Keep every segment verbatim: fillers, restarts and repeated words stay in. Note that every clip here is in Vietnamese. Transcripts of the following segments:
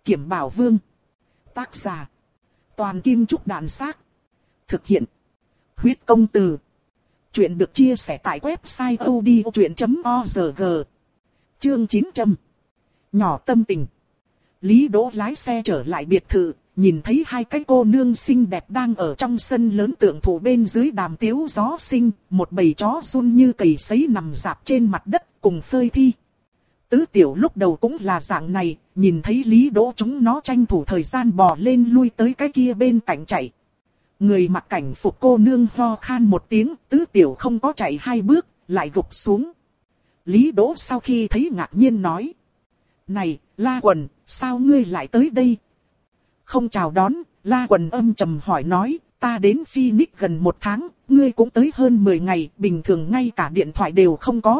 Kiểm Bảo Vương. Tác giả. Toàn Kim Trúc Đàn Xác. Thực hiện. Huyết Công Từ. Chuyện được chia sẻ tại website odchuyện chấm org. Chương chín trăm. Nhỏ tâm tình. Lý Đỗ lái xe trở lại biệt thự, nhìn thấy hai cái cô nương xinh đẹp đang ở trong sân lớn tượng thụ bên dưới đàm tiếu gió sinh, một bầy chó run như cầy sấy nằm rạp trên mặt đất cùng phơi thi. Tứ Tiểu lúc đầu cũng là dạng này, nhìn thấy Lý Đỗ chúng nó tranh thủ thời gian bò lên lui tới cái kia bên cạnh chạy. Người mặc cảnh phục cô nương ho khan một tiếng, Tứ Tiểu không có chạy hai bước, lại gục xuống. Lý Đỗ sau khi thấy ngạc nhiên nói: "Này, La Quần, sao ngươi lại tới đây?" Không chào đón, La Quần âm trầm hỏi nói: "Ta đến Phoenix gần một tháng, ngươi cũng tới hơn mười ngày, bình thường ngay cả điện thoại đều không có."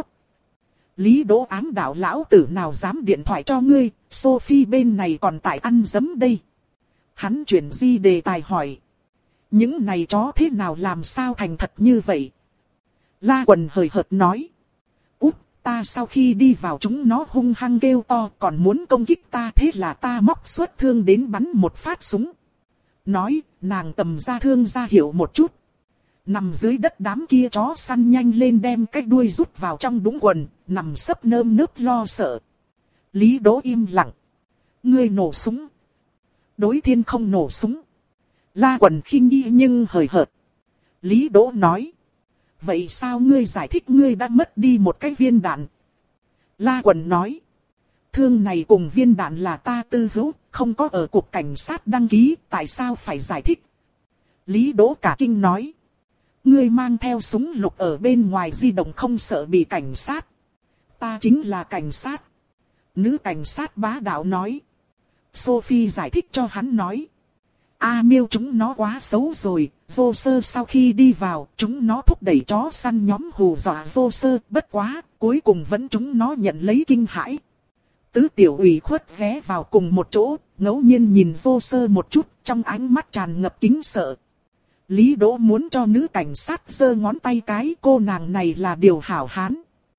Lý Đỗ ám đạo lão tử nào dám điện thoại cho ngươi, Sophie bên này còn tại ăn dấm đây. Hắn chuyển di đề tài hỏi: "Những này chó thế nào làm sao thành thật như vậy?" La Quần hời hợt nói: "Út, ta sau khi đi vào chúng nó hung hăng kêu to còn muốn công kích ta, thế là ta móc xuất thương đến bắn một phát súng." Nói, nàng tầm ra thương ra hiệu một chút. Nằm dưới đất đám kia chó săn nhanh lên đem cái đuôi rút vào trong đũng quần, nằm sấp nơm nớp lo sợ. Lý Đỗ im lặng. "Ngươi nổ súng." Đối thiên không nổ súng. La Quần khinh y nhưng hời hợt. Lý Đỗ nói: "Vậy sao ngươi giải thích ngươi đã mất đi một cái viên đạn?" La Quần nói: "Thương này cùng viên đạn là ta tư hữu, không có ở cục cảnh sát đăng ký, tại sao phải giải thích?" Lý Đỗ cả kinh nói: "Ngươi mang theo súng lục ở bên ngoài di động không sợ bị cảnh sát?" "Ta chính là cảnh sát." Nữ cảnh sát bá đạo nói. Sophie giải thích cho hắn nói: "A Miêu chúng nó quá xấu rồi, vô sơ sau khi đi vào, chúng nó thúc đẩy chó săn nhóm hù dọa vô sơ, bất quá, cuối cùng vẫn chúng nó nhận lấy kinh hãi." Tứ Tiểu ủy khuất ghé vào cùng một chỗ, ngẫu nhiên nhìn vô sơ một chút, trong ánh mắt tràn ngập kính sợ. Lý Đỗ muốn cho nữ cảnh sát giơ ngón tay cái, cô nàng này là điều hảo hán.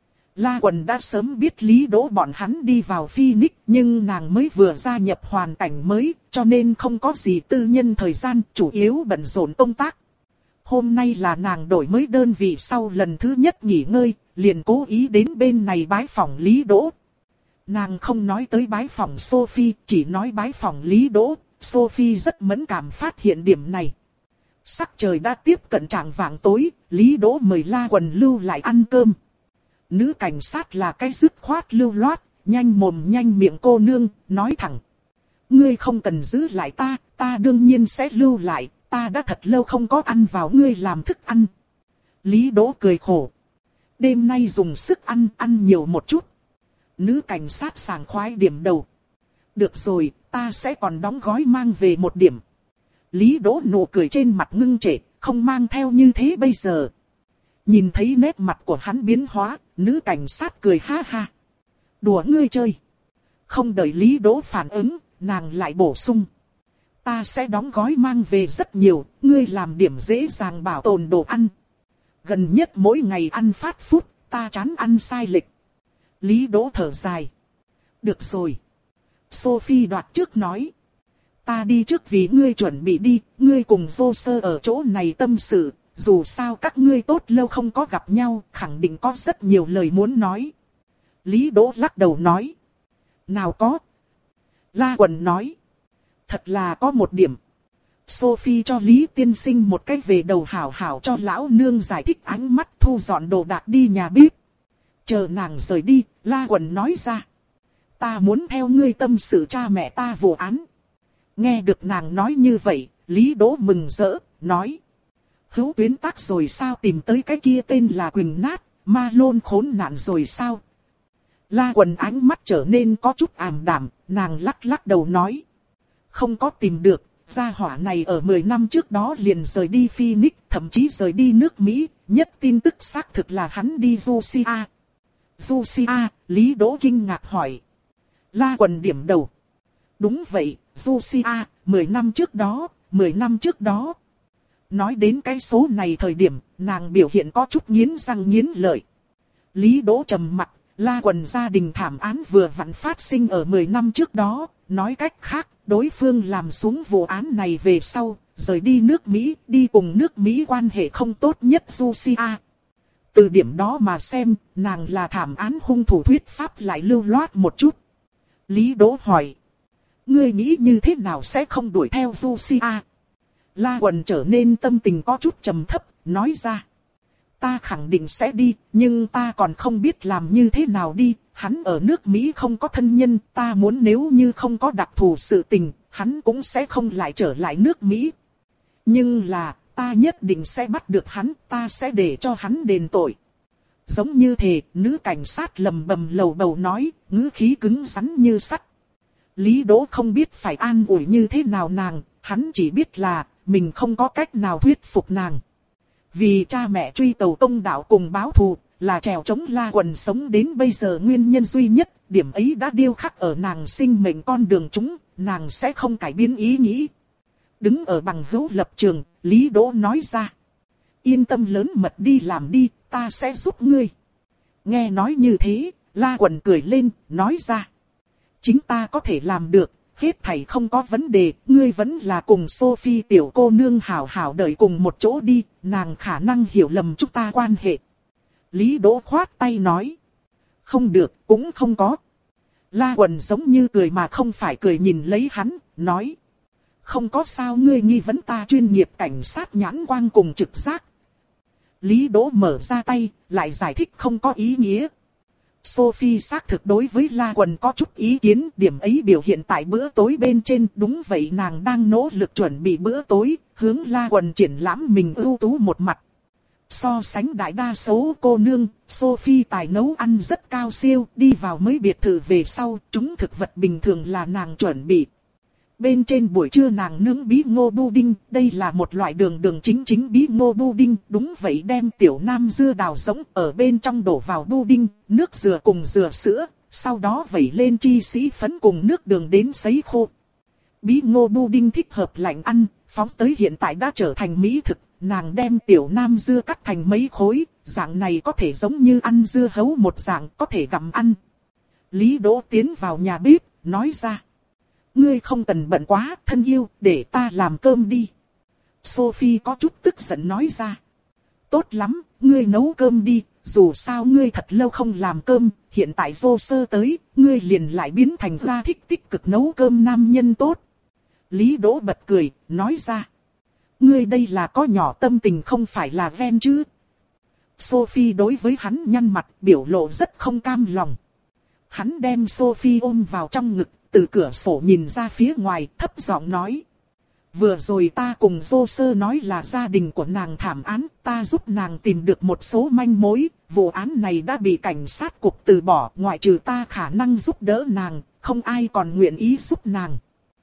La Quần đã sớm biết Lý Đỗ bọn hắn đi vào Phoenix, nhưng nàng mới vừa gia nhập hoàn cảnh mới, cho nên không có gì tư nhân thời gian, chủ yếu bận rộn công tác. Hôm nay là nàng đổi mới đơn vị sau lần thứ nhất nghỉ ngơi, liền cố ý đến bên này bái phỏng Lý Đỗ. Nàng không nói tới bái phỏng Sophie, chỉ nói bái phỏng Lý Đỗ. Sophie rất mẫn cảm phát hiện điểm này. Sắc trời đã tiếp cận chạng vạng tối, Lý Đỗ mời La Quần lưu lại ăn cơm. Nữ cảnh sát là cái dứt khoát lưu loát, nhanh mồm nhanh miệng cô nương, nói thẳng: "Ngươi không cần giữ lại ta, ta đương nhiên sẽ lưu lại, ta đã thật lâu không có ăn vào ngươi làm thức ăn." Lý Đỗ cười khổ: "Đêm nay dùng sức ăn, ăn nhiều một chút." Nữ cảnh sát sảng khoái điểm đầu: "Được rồi, ta sẽ còn đóng gói mang về một điểm." Lý Đỗ nụ cười trên mặt ngưng trệ, không mang theo như thế bây giờ. Nhìn thấy nét mặt của hắn biến hóa, nữ cảnh sát cười ha ha: "Đùa ngươi chơi." Không đợi Lý Đỗ phản ứng, nàng lại bổ sung: "Ta sẽ đóng gói mang về rất nhiều, ngươi làm điểm dễ dàng bảo tồn đồ ăn. Gần nhất mỗi ngày ăn fast food, ta chán ăn sai lệch." Lý Đỗ thở dài: "Được rồi." Sophie đoạt trước nói: "Ta đi trước vì ngươi chuẩn bị đi, ngươi cùng vô sơ ở chỗ này tâm sự, dù sao các ngươi tốt lâu không có gặp nhau, khẳng định có rất nhiều lời muốn nói." Lý Đỗ lắc đầu nói: "Nào có." La Quần nói: "Thật là có một điểm." Sophie cho Lý tiên sinh một cái về đầu hảo hảo cho lão nương giải thích, ánh mắt thu dọn đồ đạc đi nhà bếp. Chờ nàng rời đi, La Quần nói ra: "Ta muốn theo ngươi tâm sự cha mẹ ta vụ án." Nghe được nàng nói như vậy, Lý Đỗ mừng rỡ, nói: "Hữu tuyến tác rồi sao, tìm tới cái kia tên là Quỳnh Nát, ma lôn khốn nạn rồi sao?" La Quần ánh mắt trở nên có chút ảm đạm, nàng lắc lắc đầu nói: "Không có tìm được, gia hỏa này ở mười năm trước đó liền rời đi Phoenix, thậm chí rời đi nước Mỹ, nhất tin tức xác thực là hắn đi Russia." "Russia?" Lý Đỗ kinh ngạc hỏi. La Quần điểm đầu: "Đúng vậy, Russia, mười năm trước đó, mười năm trước đó." Nói đến cái số này thời điểm, nàng biểu hiện có chút nghiến răng nghiến lợi. Lý Đỗ trầm mặt, La Quần gia đình thảm án vừa vặn phát sinh ở mười năm trước đó, nói cách khác, đối phương làm xuống vụ án này về sau, rời đi nước Mỹ, đi cùng nước Mỹ quan hệ không tốt nhất Russia. Từ điểm đó mà xem, nàng là thảm án hung thủ thuyết pháp lại lưu loát một chút. Lý Đỗ hỏi. Ngươi nghĩ như thế nào sẽ không đuổi theo Russia? La Quần trở nên tâm tình có chút trầm thấp, nói ra. Ta khẳng định sẽ đi, nhưng ta còn không biết làm như thế nào đi. Hắn ở nước Mỹ không có thân nhân, ta muốn nếu như không có đặc thù sự tình, hắn cũng sẽ không lại trở lại nước Mỹ. Nhưng là, ta nhất định sẽ bắt được hắn, ta sẽ để cho hắn đền tội. Giống như thế, nữ cảnh sát lầm bầm lầu bầu nói, ngữ khí cứng rắn như sắt. Lý Đỗ không biết phải an ủi như thế nào nàng, hắn chỉ biết là, mình không có cách nào thuyết phục nàng. Vì cha mẹ truy tàu công đạo cùng báo thù, là trèo chống La Quần sống đến bây giờ nguyên nhân duy nhất, điểm ấy đã điêu khắc ở nàng sinh mệnh con đường chúng, nàng sẽ không cải biến ý nghĩ. Đứng ở bằng hữu lập trường, Lý Đỗ nói ra. Yên tâm lớn mật đi làm đi, ta sẽ giúp ngươi. Nghe nói như thế, La Quần cười lên, nói ra. Chính ta có thể làm được, hết thảy không có vấn đề, ngươi vẫn là cùng Sophie tiểu cô nương hảo hảo đợi cùng một chỗ đi, nàng khả năng hiểu lầm chúng ta quan hệ. Lý Đỗ khoát tay nói. Không được, cũng không có. La Quần giống như cười mà không phải cười nhìn lấy hắn, nói. Không có sao ngươi nghi vấn ta chuyên nghiệp cảnh sát nhãn quang cùng trực giác. Lý Đỗ mở ra tay, lại giải thích không có ý nghĩa. Sophie xác thực đối với La Quần có chút ý kiến, điểm ấy biểu hiện tại bữa tối bên trên, đúng vậy nàng đang nỗ lực chuẩn bị bữa tối, hướng La Quần triển lãm mình ưu tú một mặt. So sánh đại đa số cô nương, Sophie tài nấu ăn rất cao siêu, đi vào mới biệt thự về sau, chúng thực vật bình thường là nàng chuẩn bị. Bên trên buổi trưa nàng nướng bí ngô pudding, đây là một loại đường đường chính chính bí ngô pudding, đúng vậy đem tiểu nam dưa đào rỗng ở bên trong đổ vào pudding, nước dừa cùng dừa sữa, sau đó vẩy lên chi sĩ phấn cùng nước đường đến sấy khô. Bí ngô pudding thích hợp lạnh ăn, phóng tới hiện tại đã trở thành mỹ thực, nàng đem tiểu nam dưa cắt thành mấy khối, dạng này có thể giống như ăn dưa hấu một dạng, có thể gặm ăn. Lý Đỗ tiến vào nhà bếp, nói ra. Ngươi không cần bận quá, thân yêu, để ta làm cơm đi. Sophie có chút tức giận nói ra. Tốt lắm, ngươi nấu cơm đi, dù sao ngươi thật lâu không làm cơm, hiện tại vô sơ tới, ngươi liền lại biến thành ra thích tích cực nấu cơm nam nhân tốt. Lý Đỗ bật cười, nói ra. Ngươi đây là có nhỏ tâm tình không phải là ven chứ. Sophie đối với hắn nhăn mặt, biểu lộ rất không cam lòng. Hắn đem Sophie ôm vào trong ngực, từ cửa sổ nhìn ra phía ngoài, thấp giọng nói. Vừa rồi ta cùng vô sơ nói là gia đình của nàng thảm án, ta giúp nàng tìm được một số manh mối, vụ án này đã bị cảnh sát cục từ bỏ, ngoại trừ ta khả năng giúp đỡ nàng, không ai còn nguyện ý giúp nàng.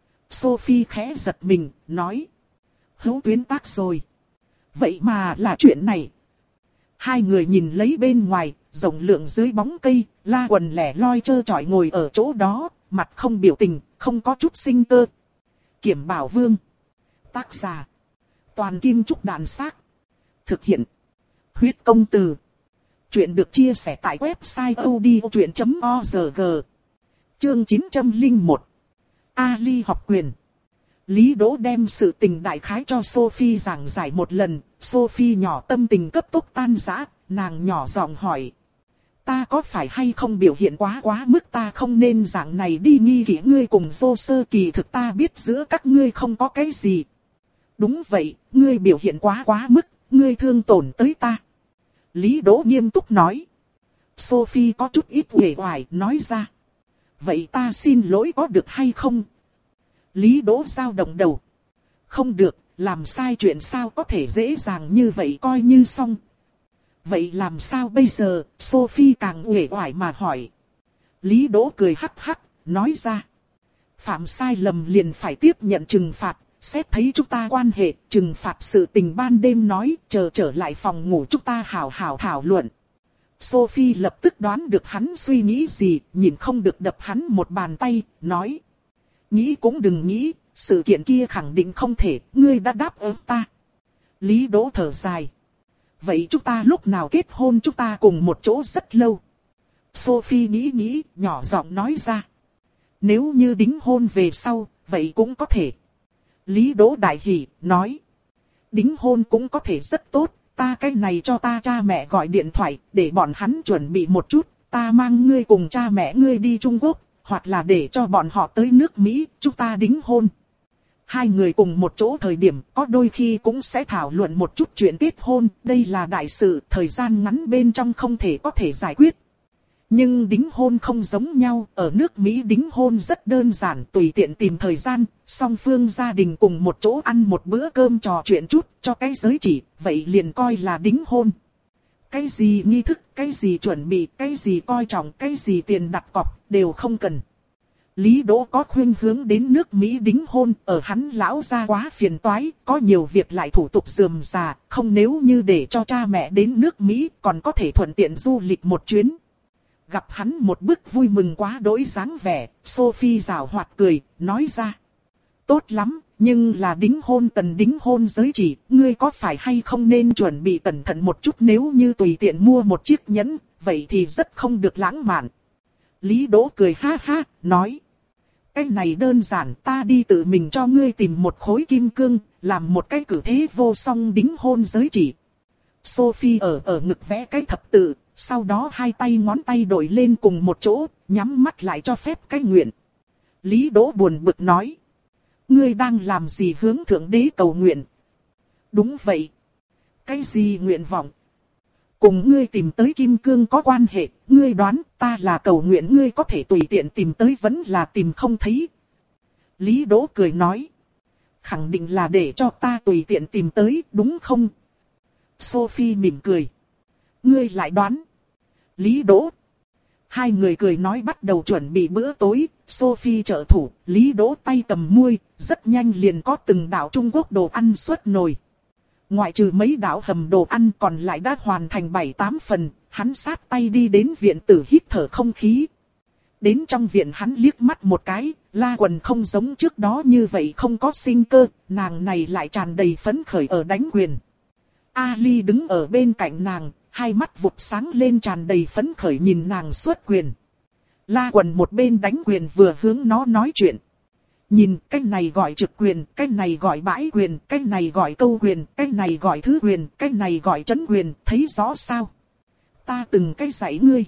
Sophie khẽ giật mình, nói. Hữu tuyến tác rồi. Vậy mà là chuyện này. Hai người nhìn lấy bên ngoài, rộng lượng dưới bóng cây, La Quần lẻ loi trơ trọi ngồi ở chỗ đó, mặt không biểu tình, không có chút sinh cơ. Kiểm Bảo Vương. Tác giả. Toàn Kim Trúc Đàn Xác. Thực hiện. Huyết Công Từ. Chuyện được chia sẻ tại website odchuyện chấm org. Chương chín trăm lẻ một. Ali học quyền. Lý Đỗ đem sự tình đại khái cho Sophie giảng giải một lần, Sophie nhỏ tâm tình cấp tốc tan rã, nàng nhỏ giọng hỏi. Ta có phải hay không biểu hiện quá quá mức ta không nên dạng này đi nghi kỹ ngươi cùng vô sơ kỳ thực ta biết giữa các ngươi không có cái gì. Đúng vậy, ngươi biểu hiện quá quá mức, ngươi thương tổn tới ta. Lý Đỗ nghiêm túc nói. Sophie có chút ít uể oải nói ra. Vậy ta xin lỗi có được hay không? Lý Đỗ dao động đầu. Không được, làm sai chuyện sao có thể dễ dàng như vậy coi như xong. Vậy làm sao bây giờ, Sophie càng uể oải mà hỏi. Lý Đỗ cười hắc hắc, nói ra. Phạm sai lầm liền phải tiếp nhận trừng phạt, xét thấy chúng ta quan hệ, trừng phạt sự tình ban đêm nói, chờ trở lại phòng ngủ chúng ta hảo hảo thảo luận. Sophie lập tức đoán được hắn suy nghĩ gì, nhìn không được đập hắn một bàn tay, nói. Nghĩ cũng đừng nghĩ, sự kiện kia khẳng định không thể, ngươi đã đáp ứng ta. Lý Đỗ thở dài. Vậy chúng ta lúc nào kết hôn chúng ta cùng một chỗ rất lâu. Sophie nghĩ nghĩ, nhỏ giọng nói ra. Nếu như đính hôn về sau, vậy cũng có thể. Lý Đỗ đại hỉ, nói. Đính hôn cũng có thể rất tốt, ta cái này cho ta cha mẹ gọi điện thoại, để bọn hắn chuẩn bị một chút, ta mang ngươi cùng cha mẹ ngươi đi Trung Quốc, hoặc là để cho bọn họ tới nước Mỹ, chúng ta đính hôn. Hai người cùng một chỗ thời điểm có đôi khi cũng sẽ thảo luận một chút chuyện kết hôn, đây là đại sự, thời gian ngắn bên trong không thể có thể giải quyết. Nhưng đính hôn không giống nhau, ở nước Mỹ đính hôn rất đơn giản, tùy tiện tìm thời gian, song phương gia đình cùng một chỗ ăn một bữa cơm trò chuyện chút, cho cái giới chỉ, vậy liền coi là đính hôn. Cái gì nghi thức, cái gì chuẩn bị, cái gì coi trọng, cái gì tiền đặt cọc, đều không cần. Lý Đỗ có khuynh hướng đến nước Mỹ đính hôn, ở hắn lão gia quá phiền toái, có nhiều việc lại thủ tục rườm rà, không nếu như để cho cha mẹ đến nước Mỹ, còn có thể thuận tiện du lịch một chuyến. Gặp hắn một bức vui mừng quá đỗi dáng vẻ, Sophie giảo hoạt cười, nói ra. Tốt lắm, nhưng là đính hôn cần đính hôn giới chỉ, ngươi có phải hay không nên chuẩn bị cẩn thận một chút, nếu như tùy tiện mua một chiếc nhẫn, vậy thì rất không được lãng mạn. Lý Đỗ cười ha ha, nói. Cái này đơn giản, ta đi tự mình cho ngươi tìm một khối kim cương, làm một cái cử thế vô song đính hôn giới chỉ. Sophie ở ở ngực vẽ cái thập tự, sau đó hai tay ngón tay đổi lên cùng một chỗ, nhắm mắt lại cho phép cái nguyện. Lý Đỗ buồn bực nói. Ngươi đang làm gì hướng thượng đế cầu nguyện? Đúng vậy. Cái gì nguyện vọng? Cùng ngươi tìm tới kim cương có quan hệ, ngươi đoán ta là cầu nguyện ngươi có thể tùy tiện tìm tới vẫn là tìm không thấy. Lý Đỗ cười nói. Khẳng định là để cho ta tùy tiện tìm tới, đúng không? Sophie mỉm cười. Ngươi lại đoán. Lý Đỗ. Hai người cười nói bắt đầu chuẩn bị bữa tối, Sophie trợ thủ, Lý Đỗ tay cầm muôi, rất nhanh liền có từng đạo Trung Quốc đồ ăn xuất nồi. Ngoại trừ mấy đạo hầm đồ ăn còn lại đã hoàn thành bảy tám phần, hắn sát tay đi đến viện tử hít thở không khí. Đến trong viện hắn liếc mắt một cái, La Quần không giống trước đó như vậy không có sinh cơ, nàng này lại tràn đầy phấn khởi ở đánh quyền. Ali đứng ở bên cạnh nàng, hai mắt vụt sáng lên tràn đầy phấn khởi nhìn nàng xuất quyền. La Quần một bên đánh quyền vừa hướng nó nói chuyện. Nhìn, cái này gọi trực quyền, cái này gọi bãi quyền, cái này gọi câu quyền, cái này gọi thứ quyền, cái này gọi trấn quyền, thấy rõ sao? Ta từng cái dạy ngươi.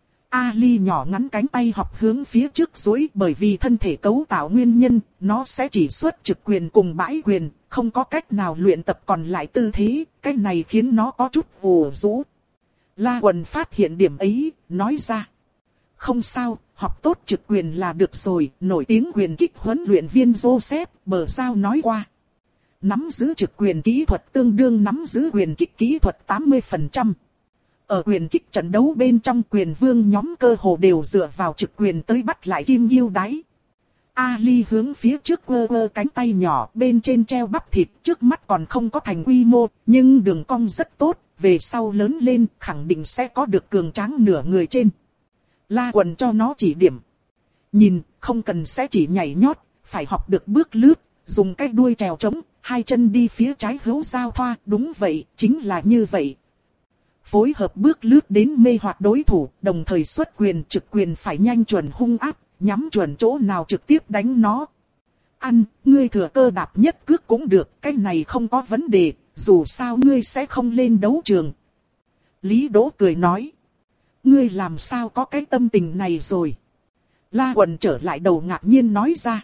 Ali nhỏ ngắn cánh tay học hướng phía trước duỗi, bởi vì thân thể cấu tạo nguyên nhân, nó sẽ chỉ xuất trực quyền cùng bãi quyền, không có cách nào luyện tập còn lại tư thế, cái này khiến nó có chút ù rũ. La Quần phát hiện điểm ấy, nói ra. Không sao, học tốt trực quyền là được rồi, nổi tiếng quyền kích huấn luyện viên Joseph Bờ Giao nói qua. Nắm giữ trực quyền kỹ thuật tương đương nắm giữ quyền kích kỹ thuật tám mươi phần trăm. Ở quyền kích trận đấu bên trong quyền vương nhóm cơ hồ đều dựa vào trực quyền tới bắt lại kim yêu đáy. Ali hướng phía trước quơ quơ cánh tay nhỏ bên trên treo bắp thịt, trước mắt còn không có thành quy mô, nhưng đường cong rất tốt, về sau lớn lên khẳng định sẽ có được cường tráng nửa người trên. La Quần cho nó chỉ điểm. Nhìn, không cần sẽ chỉ nhảy nhót, phải học được bước lướt, dùng cái đuôi trèo trống, hai chân đi phía trái hữu giao thoa, đúng vậy, chính là như vậy. Phối hợp bước lướt đến mê hoặc đối thủ, đồng thời xuất quyền trực quyền phải nhanh chuẩn hung áp, nhắm chuẩn chỗ nào trực tiếp đánh nó. Ăn, ngươi thừa cơ đạp nhất cước cũng được, cái này không có vấn đề, dù sao ngươi sẽ không lên đấu trường. Lý Đỗ cười nói. Ngươi làm sao có cái tâm tình này rồi? La Quần trở lại đầu ngạc nhiên nói ra.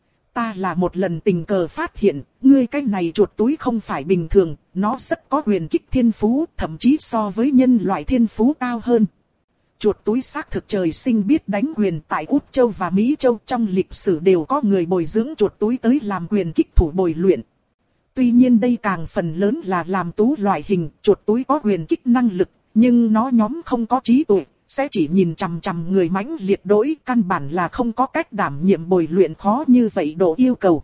Ta là một lần tình cờ phát hiện, ngươi cái này chuột túi không phải bình thường, nó rất có quyền kích thiên phú, thậm chí so với nhân loại thiên phú cao hơn. Chuột túi xác thực trời sinh biết đánh quyền, tại Úc Châu và Mỹ Châu trong lịch sử đều có người bồi dưỡng chuột túi tới làm quyền kích thủ bồi luyện. Tuy nhiên đây càng phần lớn là làm tú loại hình, chuột túi có quyền kích năng lực, nhưng nó nhóm không có trí tuệ, sẽ chỉ nhìn chằm chằm người mãnh liệt đối, căn bản là không có cách đảm nhiệm bồi luyện khó như vậy độ yêu cầu.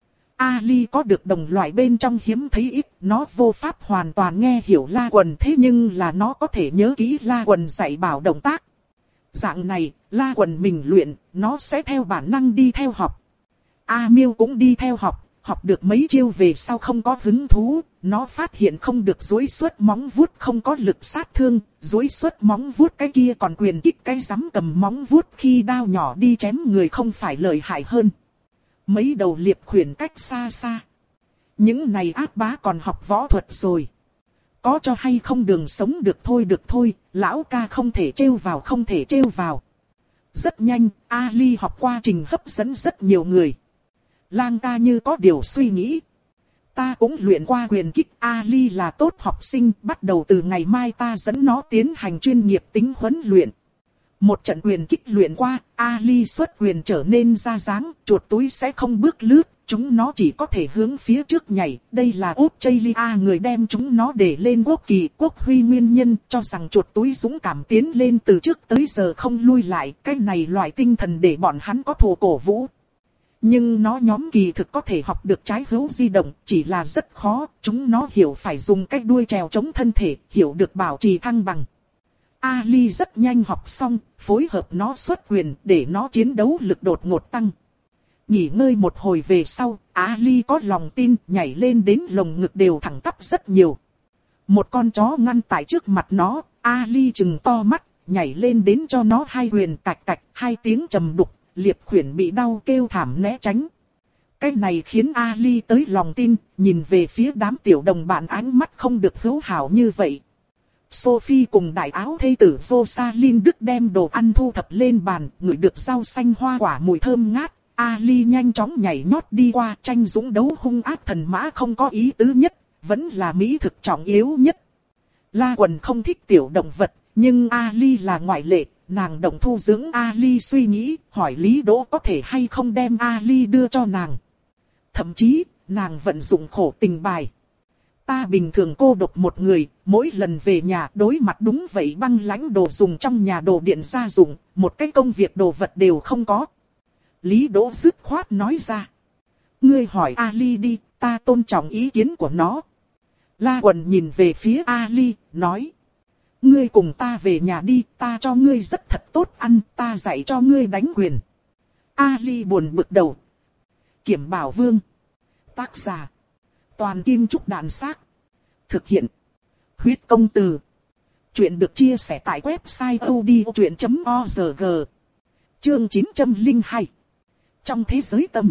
Ali có được đồng loại bên trong hiếm thấy ít, nó vô pháp hoàn toàn nghe hiểu La Quần, thế nhưng là nó có thể nhớ kỹ La Quần dạy bảo động tác. Dạng này, La Quần mình luyện, nó sẽ theo bản năng đi theo học. A Miêu cũng đi theo học, học được mấy chiêu về sau không có hứng thú, nó phát hiện không được duỗi xuất móng vuốt không có lực sát thương, duỗi xuất móng vuốt cái kia còn quyền kích cái rắm cầm móng vuốt khi đao nhỏ đi chém người không phải lợi hại hơn. Mấy đầu liệp khuyển cách xa xa. Những này ác bá còn học võ thuật rồi. Có cho hay không đường sống được thôi được thôi, lão ca không thể trêu vào không thể trêu vào. Rất nhanh, Ali học qua trình hấp dẫn rất nhiều người. Lang ca như có điều suy nghĩ. Ta cũng luyện qua quyền kích, Ali là tốt học sinh, bắt đầu từ ngày mai ta dẫn nó tiến hành chuyên nghiệp tính huấn luyện. Một trận quyền kích luyện qua, Ali xuất quyền trở nên ra dáng, chuột túi sẽ không bước lướt, chúng nó chỉ có thể hướng phía trước nhảy. Đây là Australia người đem chúng nó để lên quốc kỳ quốc huy nguyên nhân, cho rằng chuột túi dũng cảm tiến lên từ trước tới giờ không lui lại. Cái này loại tinh thần để bọn hắn có thù cổ vũ. Nhưng nó nhóm kỳ thực có thể học được trái hữu di động, chỉ là rất khó, chúng nó hiểu phải dùng cách đuôi trèo chống thân thể, hiểu được bảo trì thăng bằng. Ali rất nhanh học xong, phối hợp nó xuất quyền để nó chiến đấu lực đột ngột tăng. Nghỉ ngơi một hồi về sau, Ali có lòng tin nhảy lên đến lồng ngực đều thẳng tắp rất nhiều. Một con chó ngăn tại trước mặt nó, Ali trừng to mắt, nhảy lên đến cho nó hai quyền cạch cạch, hai tiếng trầm đục, liệp khuyển bị đau kêu thảm né tránh. Cái này khiến Ali tới lòng tin, nhìn về phía đám tiểu đồng bạn ánh mắt không được hữu hảo như vậy. Sophie cùng đại áo thê tử Rosaline Đức đem đồ ăn thu thập lên bàn, ngửi được rau xanh hoa quả mùi thơm ngát. Ali nhanh chóng nhảy nhót đi qua, tranh dũng đấu hung ác thần mã không có ý tứ nhất, vẫn là mỹ thực trọng yếu nhất. La Quần không thích tiểu động vật, nhưng Ali là ngoại lệ, nàng động thu dưỡng Ali suy nghĩ, hỏi Lý Đỗ có thể hay không đem Ali đưa cho nàng. Thậm chí, nàng vận dụng khổ tình bài. Ta bình thường cô độc một người, mỗi lần về nhà đối mặt đúng vậy băng lãnh đồ dùng trong nhà đồ điện gia dụng, một cái công việc đồ vật đều không có. Lý Đỗ dứt khoát nói ra. Ngươi hỏi Ali đi, ta tôn trọng ý kiến của nó. La Quần nhìn về phía Ali, nói. Ngươi cùng ta về nhà đi, ta cho ngươi rất thật tốt ăn, ta dạy cho ngươi đánh quyền. Ali buồn bực đầu. Kiểm Bảo Vương. Tác giả. Toàn Kim Trúc Đàn Xác. Thực hiện. Huyết Công Từ. Chuyện được chia sẻ tại website odchuyện chấm org. Chương chín trăm lẻ hai. Trong thế giới tâm.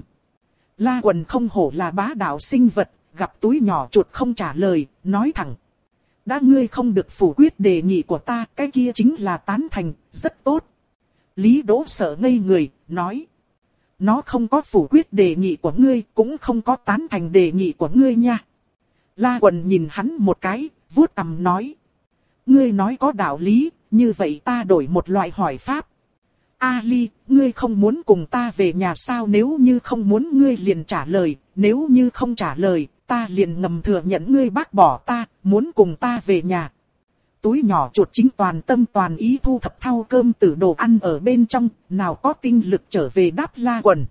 La Quần không hổ là bá đạo sinh vật, gặp túi nhỏ chuột không trả lời, nói thẳng. Đã ngươi không được phủ quyết đề nghị của ta, cái kia chính là tán thành, rất tốt. Lý Đỗ sợ ngây người, nói. Nó không có phủ quyết đề nghị của ngươi, cũng không có tán thành đề nghị của ngươi nha. La Quần nhìn hắn một cái, vuốt cằm nói. Ngươi nói có đạo lý, như vậy ta đổi một loại hỏi pháp. Ali, ngươi không muốn cùng ta về nhà sao? Nếu như không muốn ngươi liền trả lời, nếu như không trả lời, ta liền ngầm thừa nhận ngươi bác bỏ ta, muốn cùng ta về nhà. Túi nhỏ chuột chính toàn tâm toàn ý thu thập thau cơm từ đồ ăn ở bên trong, nào có tinh lực trở về đáp La Quần.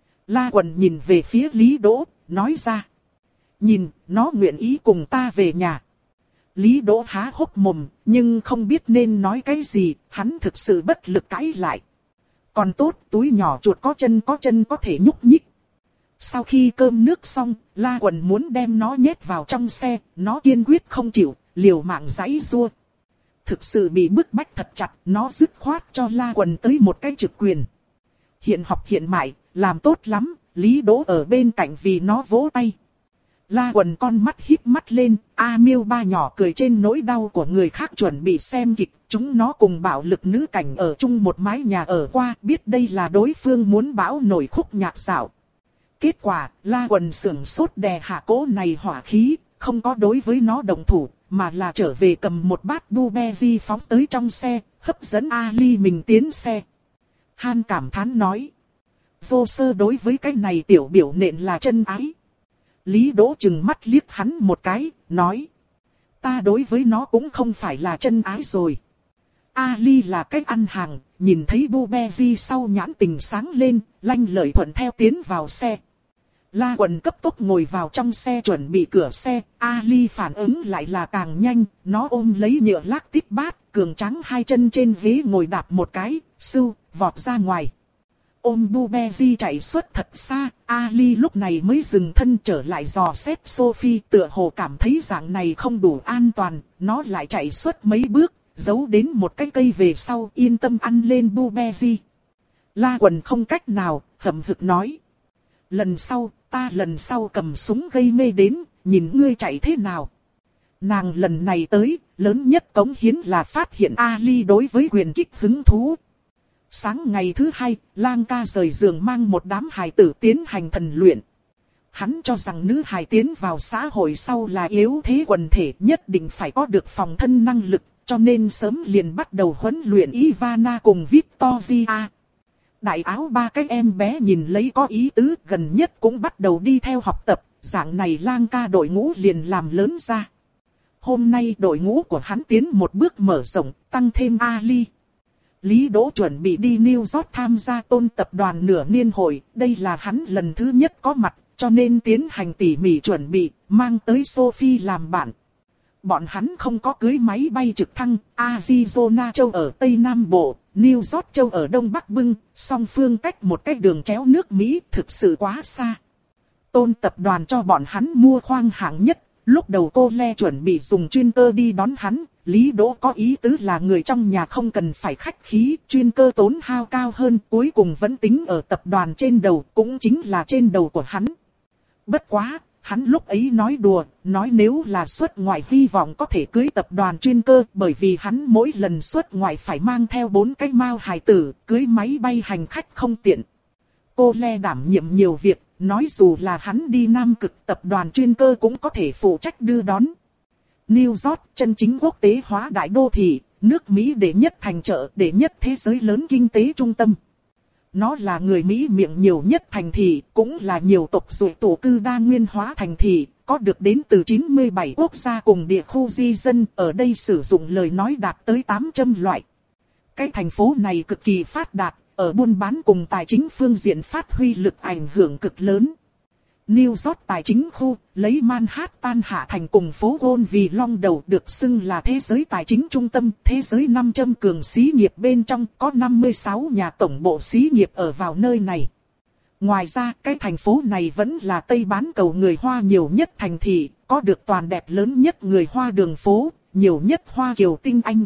La Quần nhìn về phía Lý Đỗ, nói ra. Nhìn, nó nguyện ý cùng ta về nhà. Lý Đỗ há hốc mồm, nhưng không biết nên nói cái gì, hắn thực sự bất lực cãi lại. Còn tốt, túi nhỏ chuột có chân có chân có thể nhúc nhích. Sau khi cơm nước xong, La Quần muốn đem nó nhét vào trong xe, nó kiên quyết không chịu, liều mạng giãy giụa. Thực sự bị bức bách thật chặt, nó dứt khoát cho La Quần tới một cái trực quyền. Hiện học hiện mại, làm tốt lắm, Lý Đỗ ở bên cạnh vì nó vỗ tay. La Quần con mắt híp mắt lên, A Miêu ba nhỏ cười trên nỗi đau của người khác chuẩn bị xem kịch. Chúng nó cùng bạo lực nữ cảnh ở chung một mái nhà ở qua, biết đây là đối phương muốn bão nổi khúc nhạc xảo. Kết quả, La Quần sưởng sốt đè hạ cố này hỏa khí, không có đối với nó đồng thủ, mà là trở về cầm một bát blueberry phóng tới trong xe, hấp dẫn Ali mình tiến xe. Han cảm thán nói. Vô sơ đối với cái này tiểu biểu nện là chân ái. Lý Đỗ chừng mắt liếc hắn một cái, nói. Ta đối với nó cũng không phải là chân ái rồi. Ali là cách ăn hàng, nhìn thấy blueberry sau nhãn tình sáng lên, lanh lợi thuận theo tiến vào xe. La Quần cấp tốc ngồi vào trong xe chuẩn bị cửa xe, Ali phản ứng lại là càng nhanh, nó ôm lấy nhựa lác tít bát, cường trắng hai chân trên ghế ngồi đạp một cái, sưu, vọt ra ngoài. Ôm Bubeji chạy suốt thật xa, Ali lúc này mới dừng thân trở lại dò xét Sophie, tựa hồ cảm thấy dạng này không đủ an toàn, nó lại chạy suốt mấy bước, giấu đến một cái cây về sau, yên tâm ăn lên Bubeji. La Quần không cách nào, hậm hực nói. Lần sau, ta lần sau cầm súng gây mê đến, nhìn ngươi chạy thế nào. Nàng lần này tới, lớn nhất cống hiến là phát hiện Ali đối với quyền kích hứng thú. Sáng ngày thứ hai, Lang ca rời giường mang một đám hài tử tiến hành thần luyện. Hắn cho rằng nữ hài tiến vào xã hội sau là yếu thế quần thể, nhất định phải có được phòng thân năng lực, cho nên sớm liền bắt đầu huấn luyện Ivana cùng Victoria. Đại áo ba cái em bé nhìn lấy có ý tứ, gần nhất cũng bắt đầu đi theo học tập, dạng này Lang ca đội ngũ liền làm lớn ra. Hôm nay đội ngũ của hắn tiến một bước mở rộng, tăng thêm Ali. Lý Đỗ chuẩn bị đi New York tham gia Tôn tập đoàn nửa niên hội, đây là hắn lần thứ nhất có mặt, cho nên tiến hành tỉ mỉ chuẩn bị, mang tới Sophie làm bạn. Bọn hắn không có cưới máy bay trực thăng, Arizona châu ở Tây Nam Bộ, New York châu ở Đông Bắc Bưng, song phương cách một cái đường chéo nước Mỹ thực sự quá xa. Tôn tập đoàn cho bọn hắn mua khoang hạng nhất, lúc đầu cô Le chuẩn bị dùng chuyên cơ đi đón hắn. Lý Đỗ có ý tứ là người trong nhà không cần phải khách khí, chuyên cơ tốn hao cao hơn, cuối cùng vẫn tính ở tập đoàn trên đầu, cũng chính là trên đầu của hắn. Bất quá, hắn lúc ấy nói đùa, nói nếu là xuất ngoại hy vọng có thể cưới tập đoàn chuyên cơ, bởi vì hắn mỗi lần xuất ngoại phải mang theo bốn cái mao hài tử, cưới máy bay hành khách không tiện. Cô Le đảm nhiệm nhiều việc, nói dù là hắn đi Nam Cực, tập đoàn chuyên cơ cũng có thể phụ trách đưa đón. New York, chân chính quốc tế hóa đại đô thị, nước Mỹ đệ nhất thành chợ, đệ nhất thế giới lớn kinh tế trung tâm. Nó là người Mỹ miệng nhiều nhất thành thị, cũng là nhiều tộc ruột tổ cư đa nguyên hóa thành thị, có được đến từ chín mươi bảy quốc gia cùng địa khu di dân, ở đây sử dụng lời nói đạt tới tám trăm loại. Cái thành phố này cực kỳ phát đạt, ở buôn bán cùng tài chính phương diện phát huy lực ảnh hưởng cực lớn. New York tài chính khu, lấy Manhattan hạ thành cùng phố Wall vì long đầu được xưng là thế giới tài chính trung tâm, thế giới năm trăm cường xí nghiệp bên trong có năm mươi sáu nhà tổng bộ xí nghiệp ở vào nơi này. Ngoài ra, cái thành phố này vẫn là Tây bán cầu người Hoa nhiều nhất thành thị, có được toàn đẹp lớn nhất người Hoa đường phố, nhiều nhất Hoa kiều tinh anh.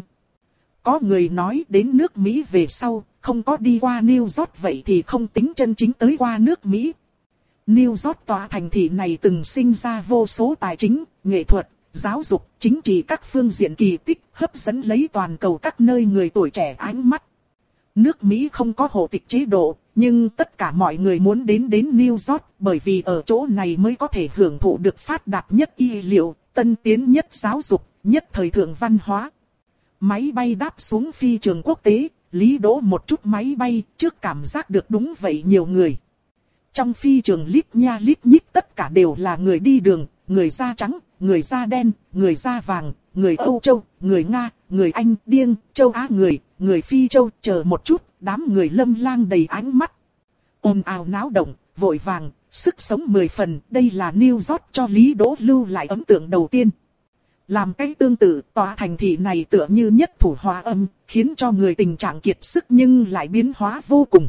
Có người nói đến nước Mỹ về sau, không có đi qua New York vậy thì không tính chân chính tới qua nước Mỹ. New York tòa thành thị này từng sinh ra vô số tài chính, nghệ thuật, giáo dục, chính trị các phương diện kỳ tích, hấp dẫn lấy toàn cầu các nơi người tuổi trẻ ánh mắt. Nước Mỹ không có hộ tịch chế độ, nhưng tất cả mọi người muốn đến đến New York bởi vì ở chỗ này mới có thể hưởng thụ được phát đạt nhất y liệu, tân tiến nhất giáo dục, nhất thời thượng văn hóa. Máy bay đáp xuống phi trường quốc tế, Lý Đỗ một chút máy bay, trước cảm giác được đúng vậy nhiều người. Trong phi trường lít nha lít nhít tất cả đều là người đi đường, người da trắng, người da đen, người da vàng, người Âu Châu, người Nga, người Anh, Điêng, Châu Á người, người Phi Châu, chờ một chút, đám người lâm lang đầy ánh mắt. Ồn ào náo động, vội vàng, sức sống mười phần, đây là New York cho Lý Đỗ lưu lại ấn tượng đầu tiên. Làm cái tương tự, tòa thành thị này tựa như nhất thủ hòa âm, khiến cho người tình trạng kiệt sức nhưng lại biến hóa vô cùng.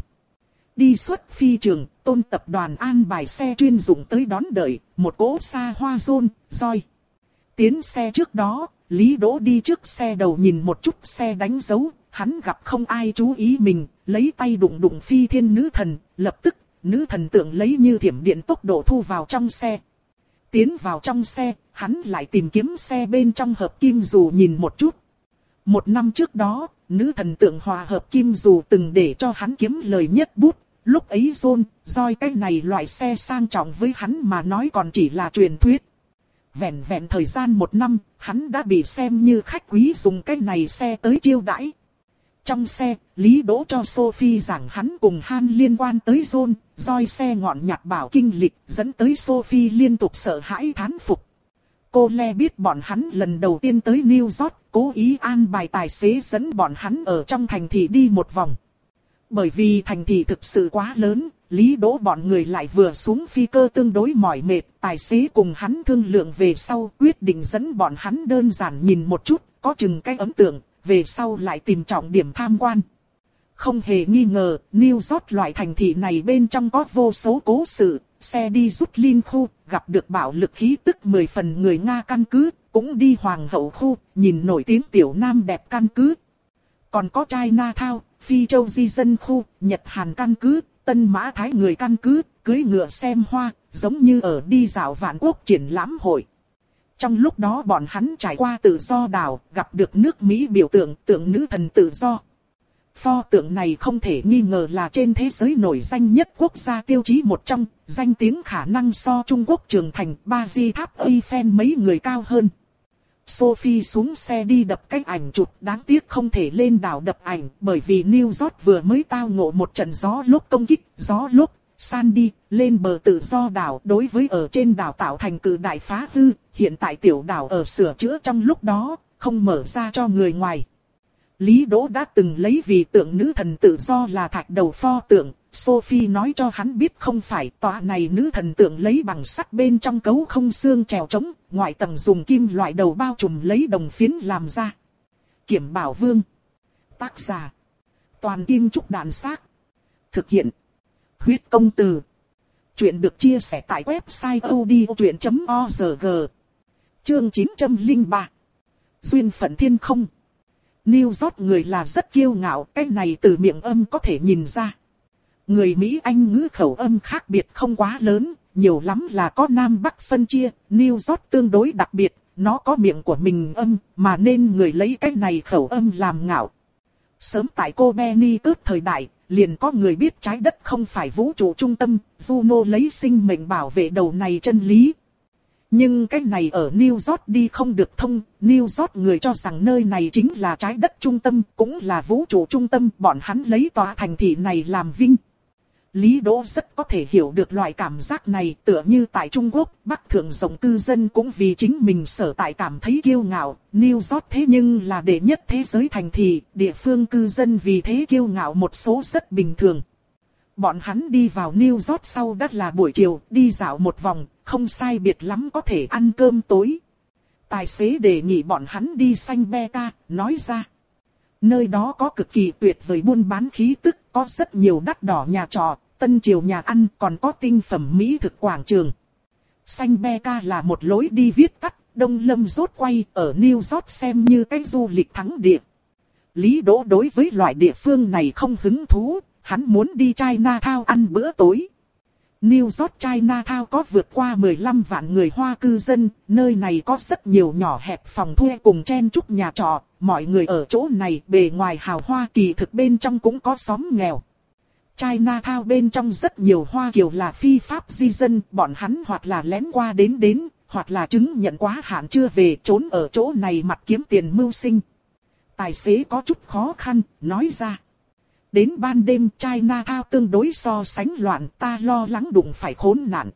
Đi xuất phi trường, Tôn tập đoàn an bài xe chuyên dụng tới đón đợi, một cỗ xa hoa rôn, roi. Tiến xe trước đó, Lý Đỗ đi trước xe đầu nhìn một chút xe đánh dấu, hắn gặp không ai chú ý mình, lấy tay đụng đụng phi thiên nữ thần, lập tức, nữ thần tượng lấy như thiểm điện tốc độ thu vào trong xe. Tiến vào trong xe, hắn lại tìm kiếm xe bên trong hợp kim dù nhìn một chút. Một năm trước đó, nữ thần tượng hòa hợp kim dù từng để cho hắn kiếm lời nhất bút. Lúc ấy John, roi cái này loại xe sang trọng với hắn mà nói còn chỉ là truyền thuyết. Vẹn vẹn thời gian một năm, hắn đã bị xem như khách quý dùng cái này xe tới chiêu đãi. Trong xe, Lý Đỗ cho Sophie giảng hắn cùng Han liên quan tới John, roi xe ngọn nhặt bảo kinh lịch, dẫn tới Sophie liên tục sợ hãi thán phục. Cô Le biết bọn hắn lần đầu tiên tới New York, cố ý an bài tài xế dẫn bọn hắn ở trong thành thị đi một vòng. Bởi vì thành thị thực sự quá lớn, Lý Đỗ bọn người lại vừa xuống phi cơ tương đối mỏi mệt, tài xế cùng hắn thương lượng về sau quyết định dẫn bọn hắn đơn giản nhìn một chút, có chừng cái ấn tượng, về sau lại tìm trọng điểm tham quan. Không hề nghi ngờ, New York loại thành thị này bên trong có vô số cố sự, xe đi rút Lin khu, gặp được bạo lực khí tức mười phần người Nga căn cứ, cũng đi Hoàng hậu khu, nhìn nổi tiếng tiểu nam đẹp căn cứ. Còn có Chinatown, Phi Châu di dân khu, Nhật Hàn căn cứ, Tân Mã Thái người căn cứ, cưới ngựa xem hoa, giống như ở đi dạo vạn quốc triển lãm hội. Trong lúc đó bọn hắn trải qua tự do đảo, gặp được nước Mỹ biểu tượng tượng nữ thần tự do. Pho tượng này không thể nghi ngờ là trên thế giới nổi danh nhất quốc gia tiêu chí một trong, danh tiếng khả năng so Trung Quốc trưởng thành ba di tháp Eiffel mấy người cao hơn. Sophie xuống xe đi đập cách ảnh chụp, đáng tiếc không thể lên đảo đập ảnh bởi vì New York vừa mới tao ngộ một trận gió lốc công kích, gió lốc, Sandy, lên bờ tự do đảo đối với ở trên đảo tạo thành cự đại phá hư, hiện tại tiểu đảo ở sửa chữa trong lúc đó, không mở ra cho người ngoài. Lý Đỗ đã từng lấy vì tượng nữ thần tự do là thạch đầu pho tượng, Sophie nói cho hắn biết không phải, tòa này nữ thần tượng lấy bằng sắt bên trong cấu không xương trèo trống, ngoại tầng dùng kim loại đầu bao trùm lấy đồng phiến làm ra. Kiểm Bảo Vương. Tác giả. Toàn Kim Trúc Đàn Xác. Thực hiện. Huyết Công Từ. Chuyện được chia sẻ tại website odchuyện chấm org. Chương chín trăm lẻ ba. Duyên phận thiên không. New York người là rất kiêu ngạo, cái này từ miệng âm có thể nhìn ra. Người Mỹ Anh ngữ khẩu âm khác biệt không quá lớn, nhiều lắm là có Nam Bắc phân chia, New York tương đối đặc biệt, nó có miệng của mình âm, mà nên người lấy cái này khẩu âm làm ngạo. Sớm tại Copernicus thời đại, liền có người biết trái đất không phải vũ trụ trung tâm, Juno lấy sinh mệnh bảo vệ đầu này chân lý. Nhưng cái này ở New York đi không được thông, New York người cho rằng nơi này chính là trái đất trung tâm, cũng là vũ trụ trung tâm, bọn hắn lấy tòa thành thị này làm vinh. Lý Đỗ rất có thể hiểu được loại cảm giác này, tựa như tại Trung Quốc, Bắc Thượng rộng cư dân cũng vì chính mình sở tại cảm thấy kiêu ngạo, New York thế nhưng là đệ nhất thế giới thành thị, địa phương cư dân vì thế kiêu ngạo một số rất bình thường. Bọn hắn đi vào New York sau đã là buổi chiều, đi dạo một vòng, không sai biệt lắm có thể ăn cơm tối. Tài xế đề nghị bọn hắn đi Xanh Beka, nói ra. Nơi đó có cực kỳ tuyệt vời buôn bán khí tức, có rất nhiều đắt đỏ nhà trọ, tân triều nhà ăn, còn có tinh phẩm mỹ thực quảng trường. Xanh Beka là một lối đi viết tắt, Đông Lâm rốt quay ở New York xem như cái du lịch thắng địa. Lý Đỗ đối với loại địa phương này không hứng thú, hắn muốn đi Chinatown ăn bữa tối. New York Chinatown có vượt qua mười lăm vạn người Hoa cư dân, nơi này có rất nhiều nhỏ hẹp phòng thuê cùng chen chúc nhà trọ, mọi người ở chỗ này bề ngoài hào hoa kỳ thực bên trong cũng có xóm nghèo. Chinatown bên trong rất nhiều Hoa kiều là phi pháp di dân, bọn hắn hoặc là lén qua đến đến, hoặc là chứng nhận quá hạn chưa về trốn ở chỗ này mặt kiếm tiền mưu sinh. Tài xế có chút khó khăn, nói ra. Đến ban đêm Chinatown tương đối so sánh loạn, ta lo lắng đụng phải khốn nạn.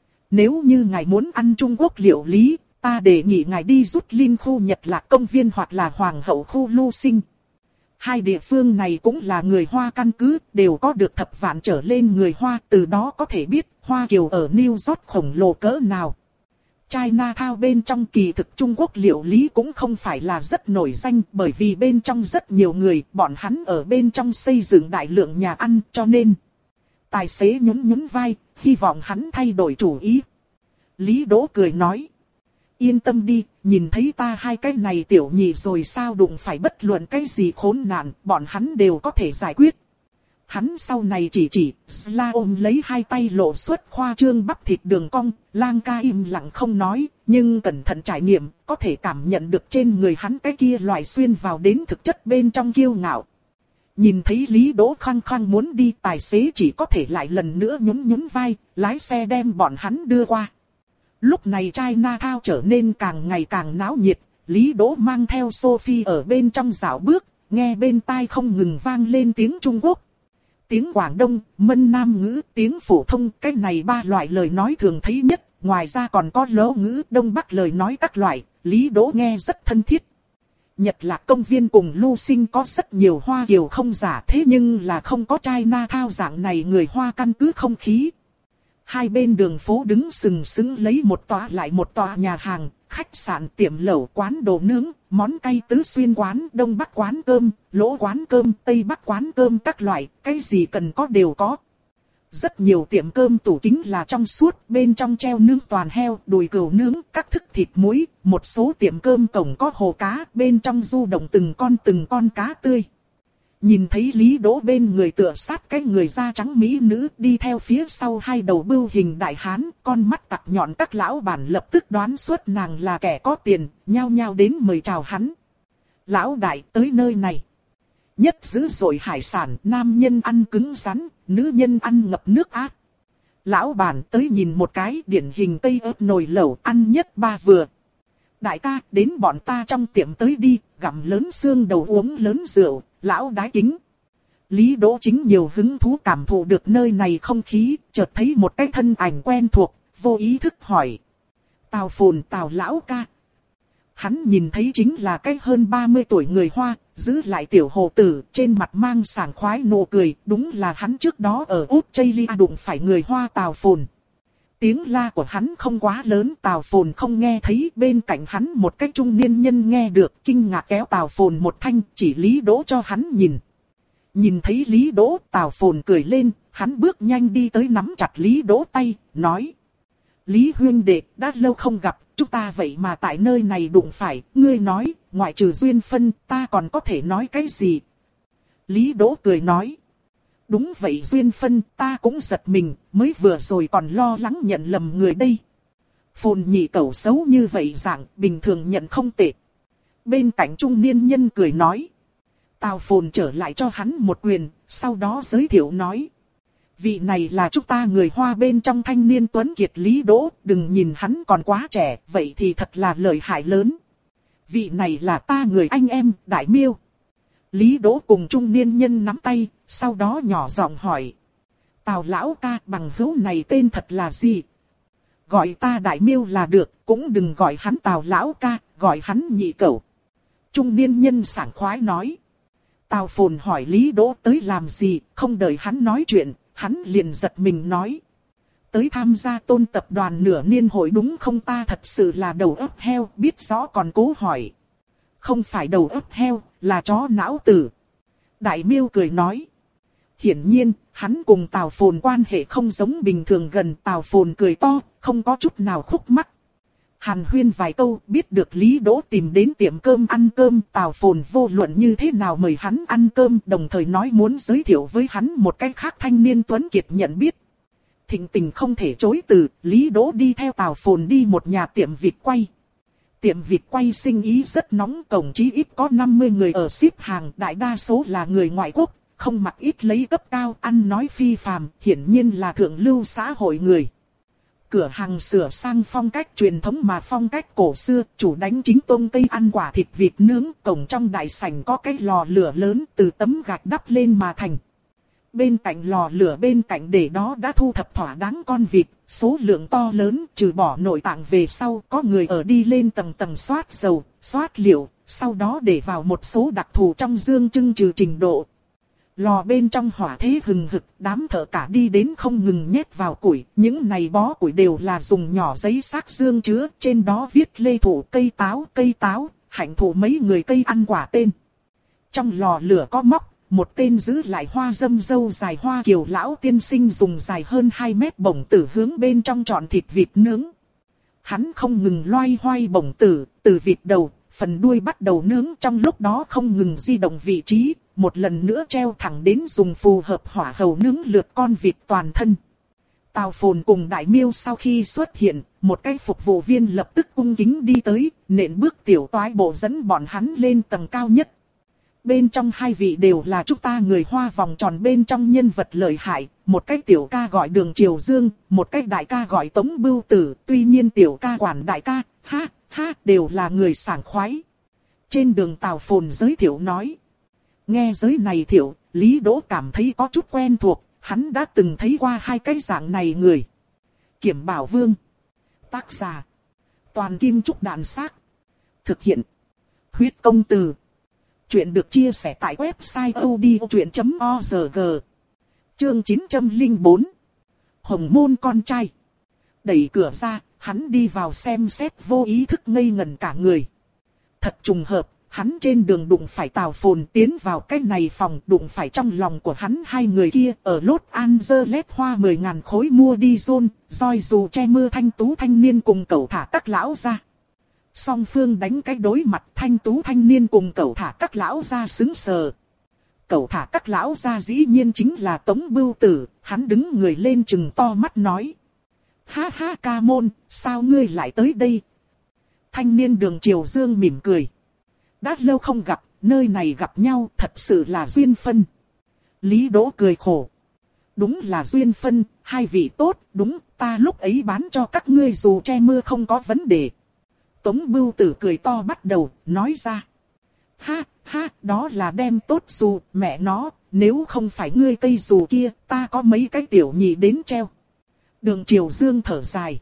Nếu như ngài muốn ăn Trung Quốc liệu lý, ta đề nghị ngài đi rút Lin khu Nhật Lạc công viên hoặc là Hoàng hậu khu Lưu Sinh. Hai địa phương này cũng là người Hoa căn cứ, đều có được thập vạn trở lên người Hoa, từ đó có thể biết Hoa kiều ở New York khổng lồ cỡ nào. Chinatown bên trong kỳ thực Trung Quốc liệu lý cũng không phải là rất nổi danh, bởi vì bên trong rất nhiều người, bọn hắn ở bên trong xây dựng đại lượng nhà ăn, cho nên tài xế nhún nhún vai, hy vọng hắn thay đổi chủ ý. Lý Đỗ cười nói, yên tâm đi, nhìn thấy ta hai cái này tiểu nhị rồi sao đụng phải bất luận cái gì khốn nạn, bọn hắn đều có thể giải quyết. Hắn sau này chỉ chỉ, Slalom lấy hai tay lộ xuất khoa trương bắp thịt đường cong, Lang ca im lặng không nói, nhưng cẩn thận trải nghiệm, có thể cảm nhận được trên người hắn cái kia loại xuyên vào đến thực chất bên trong kiêu ngạo. Nhìn thấy Lý Đỗ khăng khăng muốn đi, tài xế chỉ có thể lại lần nữa nhún nhún vai, lái xe đem bọn hắn đưa qua. Lúc này Chinatown trở nên càng ngày càng náo nhiệt, Lý Đỗ mang theo Sophie ở bên trong dạo bước, nghe bên tai không ngừng vang lên tiếng Trung Quốc. Tiếng Quảng Đông, Mân Nam ngữ, tiếng phổ thông, cái này ba loại lời nói thường thấy nhất, ngoài ra còn có Lỗ ngữ, Đông Bắc lời nói các loại, Lý Đỗ nghe rất thân thiết. Nhật Lạc công viên cùng Lưu Sinh có rất nhiều Hoa kiều không giả, thế nhưng là không có Chinatown dạng này người Hoa căn cứ không khí. Hai bên đường phố đứng sừng sững lấy một tòa lại một tòa nhà hàng, khách sạn, tiệm lẩu, quán đồ nướng, món cay tứ xuyên quán, đông bắc quán cơm, lỗ quán cơm, tây bắc quán cơm các loại, cái gì cần có đều có. Rất nhiều tiệm cơm tủ kính là trong suốt, bên trong treo nướng toàn heo, đùi cừu nướng, các thức thịt muối, một số tiệm cơm cổng có hồ cá, bên trong du động từng con từng con cá tươi. Nhìn thấy Lý Đỗ bên người tựa sát cái người da trắng mỹ nữ đi theo phía sau hai đầu bưu hình đại hán, con mắt tặc nhọn các lão bản lập tức đoán suốt nàng là kẻ có tiền, nhao nhao đến mời chào hắn. Lão đại tới nơi này. Nhất dữ dội hải sản, nam nhân ăn cứng rắn, nữ nhân ăn ngập nước ác. Lão bản tới nhìn một cái, điển hình tây ớt nồi lẩu, ăn nhất ba vừa. Đại ca, đến bọn ta trong tiệm tới đi, gặm lớn xương đầu uống lớn rượu, lão đái kính. Lý Đỗ Chính nhiều hứng thú cảm thụ được nơi này không khí, chợt thấy một cái thân ảnh quen thuộc, vô ý thức hỏi. Tào Phồn, Tào lão ca. Hắn nhìn thấy chính là cái hơn ba mươi tuổi người Hoa, giữ lại tiểu hồ tử, trên mặt mang sảng khoái nụ cười, đúng là hắn trước đó ở Australia đụng phải người Hoa Tào Phồn. Tiếng la của hắn không quá lớn, Tào Phồn không nghe thấy, bên cạnh hắn một cái trung niên nhân nghe được, kinh ngạc kéo Tào Phồn một thanh, chỉ Lý Đỗ cho hắn nhìn. Nhìn thấy Lý Đỗ, Tào Phồn cười lên, hắn bước nhanh đi tới nắm chặt Lý Đỗ tay, nói. Lý huynh đệ, đã lâu không gặp, chúng ta vậy mà tại nơi này đụng phải, ngươi nói, ngoại trừ duyên phân, ta còn có thể nói cái gì? Lý Đỗ cười nói. Đúng vậy duyên phân, ta cũng giật mình, mới vừa rồi còn lo lắng nhận lầm người đây. Phồn nhị cẩu xấu như vậy dạng, bình thường nhận không tệ. Bên cạnh trung niên nhân cười nói. Tào Phồn trở lại cho hắn một quyền, sau đó giới thiệu nói. Vị này là chúng ta người Hoa bên trong thanh niên tuấn kiệt Lý Đỗ, đừng nhìn hắn còn quá trẻ, vậy thì thật là lợi hại lớn. Vị này là ta người anh em, Đại Miêu. Lý Đỗ cùng trung niên nhân nắm tay, sau đó nhỏ giọng hỏi. Tào lão ca, bằng hữu này tên thật là gì? Gọi ta Đại Miêu là được, cũng đừng gọi hắn Tào lão ca, gọi hắn nhị cẩu. Trung niên nhân sảng khoái nói. Tào Phồn hỏi Lý Đỗ tới làm gì, không đợi hắn nói chuyện, hắn liền giật mình nói. Tới tham gia Tôn tập đoàn nửa niên hội đúng không, ta thật sự là đầu óc heo, biết rõ còn cố hỏi. Không phải đầu óc heo, là chó não tử. Đại Miêu cười nói. Hiển nhiên, hắn cùng Tào Phồn quan hệ không giống bình thường, gần Tào Phồn cười to, không có chút nào khúc mắc. Hàn huyên vài câu, biết được Lý Đỗ tìm đến tiệm cơm ăn cơm, Tào Phồn vô luận như thế nào mời hắn ăn cơm, đồng thời nói muốn giới thiệu với hắn một cái khác thanh niên tuấn kiệt nhận biết. Thịnh tình không thể chối từ, Lý Đỗ đi theo Tào Phồn đi một nhà tiệm vịt quay. Tiệm vịt quay sinh ý rất nóng, cổng chí ít có năm mươi người ở xếp hàng, đại đa số là người ngoại quốc, không mặc ít lấy cấp cao, ăn nói phi phàm, hiển nhiên là thượng lưu xã hội người. Cửa hàng sửa sang phong cách truyền thống mà phong cách cổ xưa, chủ đánh chính tông tây ăn quả thịt vịt nướng, cổng trong đại sảnh có cái lò lửa lớn từ tấm gạch đắp lên mà thành. Bên cạnh lò lửa bên cạnh để đó đã thu thập thỏa đáng con vịt, số lượng to lớn, trừ bỏ nội tạng về sau có người ở đi lên tầng tầng xoát dầu, xoát liệu, sau đó để vào một số đặc thù trong dương trưng trừ trình độ. Lò bên trong hỏa thế hừng hực, đám thợ cả đi đến không ngừng nhét vào củi, những này bó củi đều là dùng nhỏ giấy xác dương chứa, trên đó viết lê thụ, cây táo, cây táo, hạnh thụ mấy người cây ăn quả tên. Trong lò lửa có móc, một tên giữ lại hoa dâm dâu dài hoa kiều lão tiên sinh dùng dài hơn hai mét bổng tử hướng bên trong trọn thịt vịt nướng. Hắn không ngừng loay hoay bổng tử, từ vịt đầu, phần đuôi bắt đầu nướng, trong lúc đó không ngừng di động vị trí, một lần nữa treo thẳng đến dùng phù hợp hỏa hầu nướng lượt con vịt toàn thân. Tào Phồn cùng Đại Miêu sau khi xuất hiện, một cái phục vụ viên lập tức cung kính đi tới, nện bước tiểu toái bộ dẫn bọn hắn lên tầng cao nhất. Bên trong hai vị đều là chúng ta người Hoa vòng tròn bên trong nhân vật lợi hại, một cái tiểu ca gọi Đường Triều Dương, một cái đại ca gọi Tống Bưu Tử, tuy nhiên tiểu ca quản đại ca, ha, ha, đều là người sảng khoái. Trên đường Tào Phồn giới thiệu nói. Nghe giới này thiệu, Lý Đỗ cảm thấy có chút quen thuộc, hắn đã từng thấy qua hai cái dạng này người. Kiểm Bảo Vương. Tác giả. Toàn Kim Trúc Đạn Xác. Thực hiện. Huyết Công Từ. Chuyện được chia sẻ tại website odchuyện chấm org. Chương chín trăm lẻ bốn. Hồng Môn con trai. Đẩy cửa ra, hắn đi vào xem xét vô ý thức ngây ngẩn cả người. Thật trùng hợp, hắn trên đường đụng phải Tào Phồn tiến vào cái này phòng, đụng phải trong lòng của hắn hai người kia ở Los Angeles hoa mười ngàn khối mua đi John, roi dù che mưa thanh tú thanh niên cùng cậu thả các lão ra. Song phương đánh cái đối mặt, thanh tú thanh niên cùng cậu thả các lão ra sững sờ. Cậu thả các lão ra dĩ nhiên chính là Tống Bưu Tử, hắn đứng người lên trừng to mắt nói. Ha ha ca môn, sao ngươi lại tới đây? Thanh niên Đường Triều Dương mỉm cười. Đã lâu không gặp, nơi này gặp nhau thật sự là duyên phận. Lý Đỗ cười khổ. Đúng là duyên phận, hai vị tốt, đúng, ta lúc ấy bán cho các ngươi dù che mưa không có vấn đề. Tống Bưu Tử cười to bắt đầu, nói ra. Ha, ha, đó là đem tốt dù, mẹ nó, nếu không phải ngươi cây dù kia, ta có mấy cái tiểu nhị đến treo. Đường Triều Dương thở dài.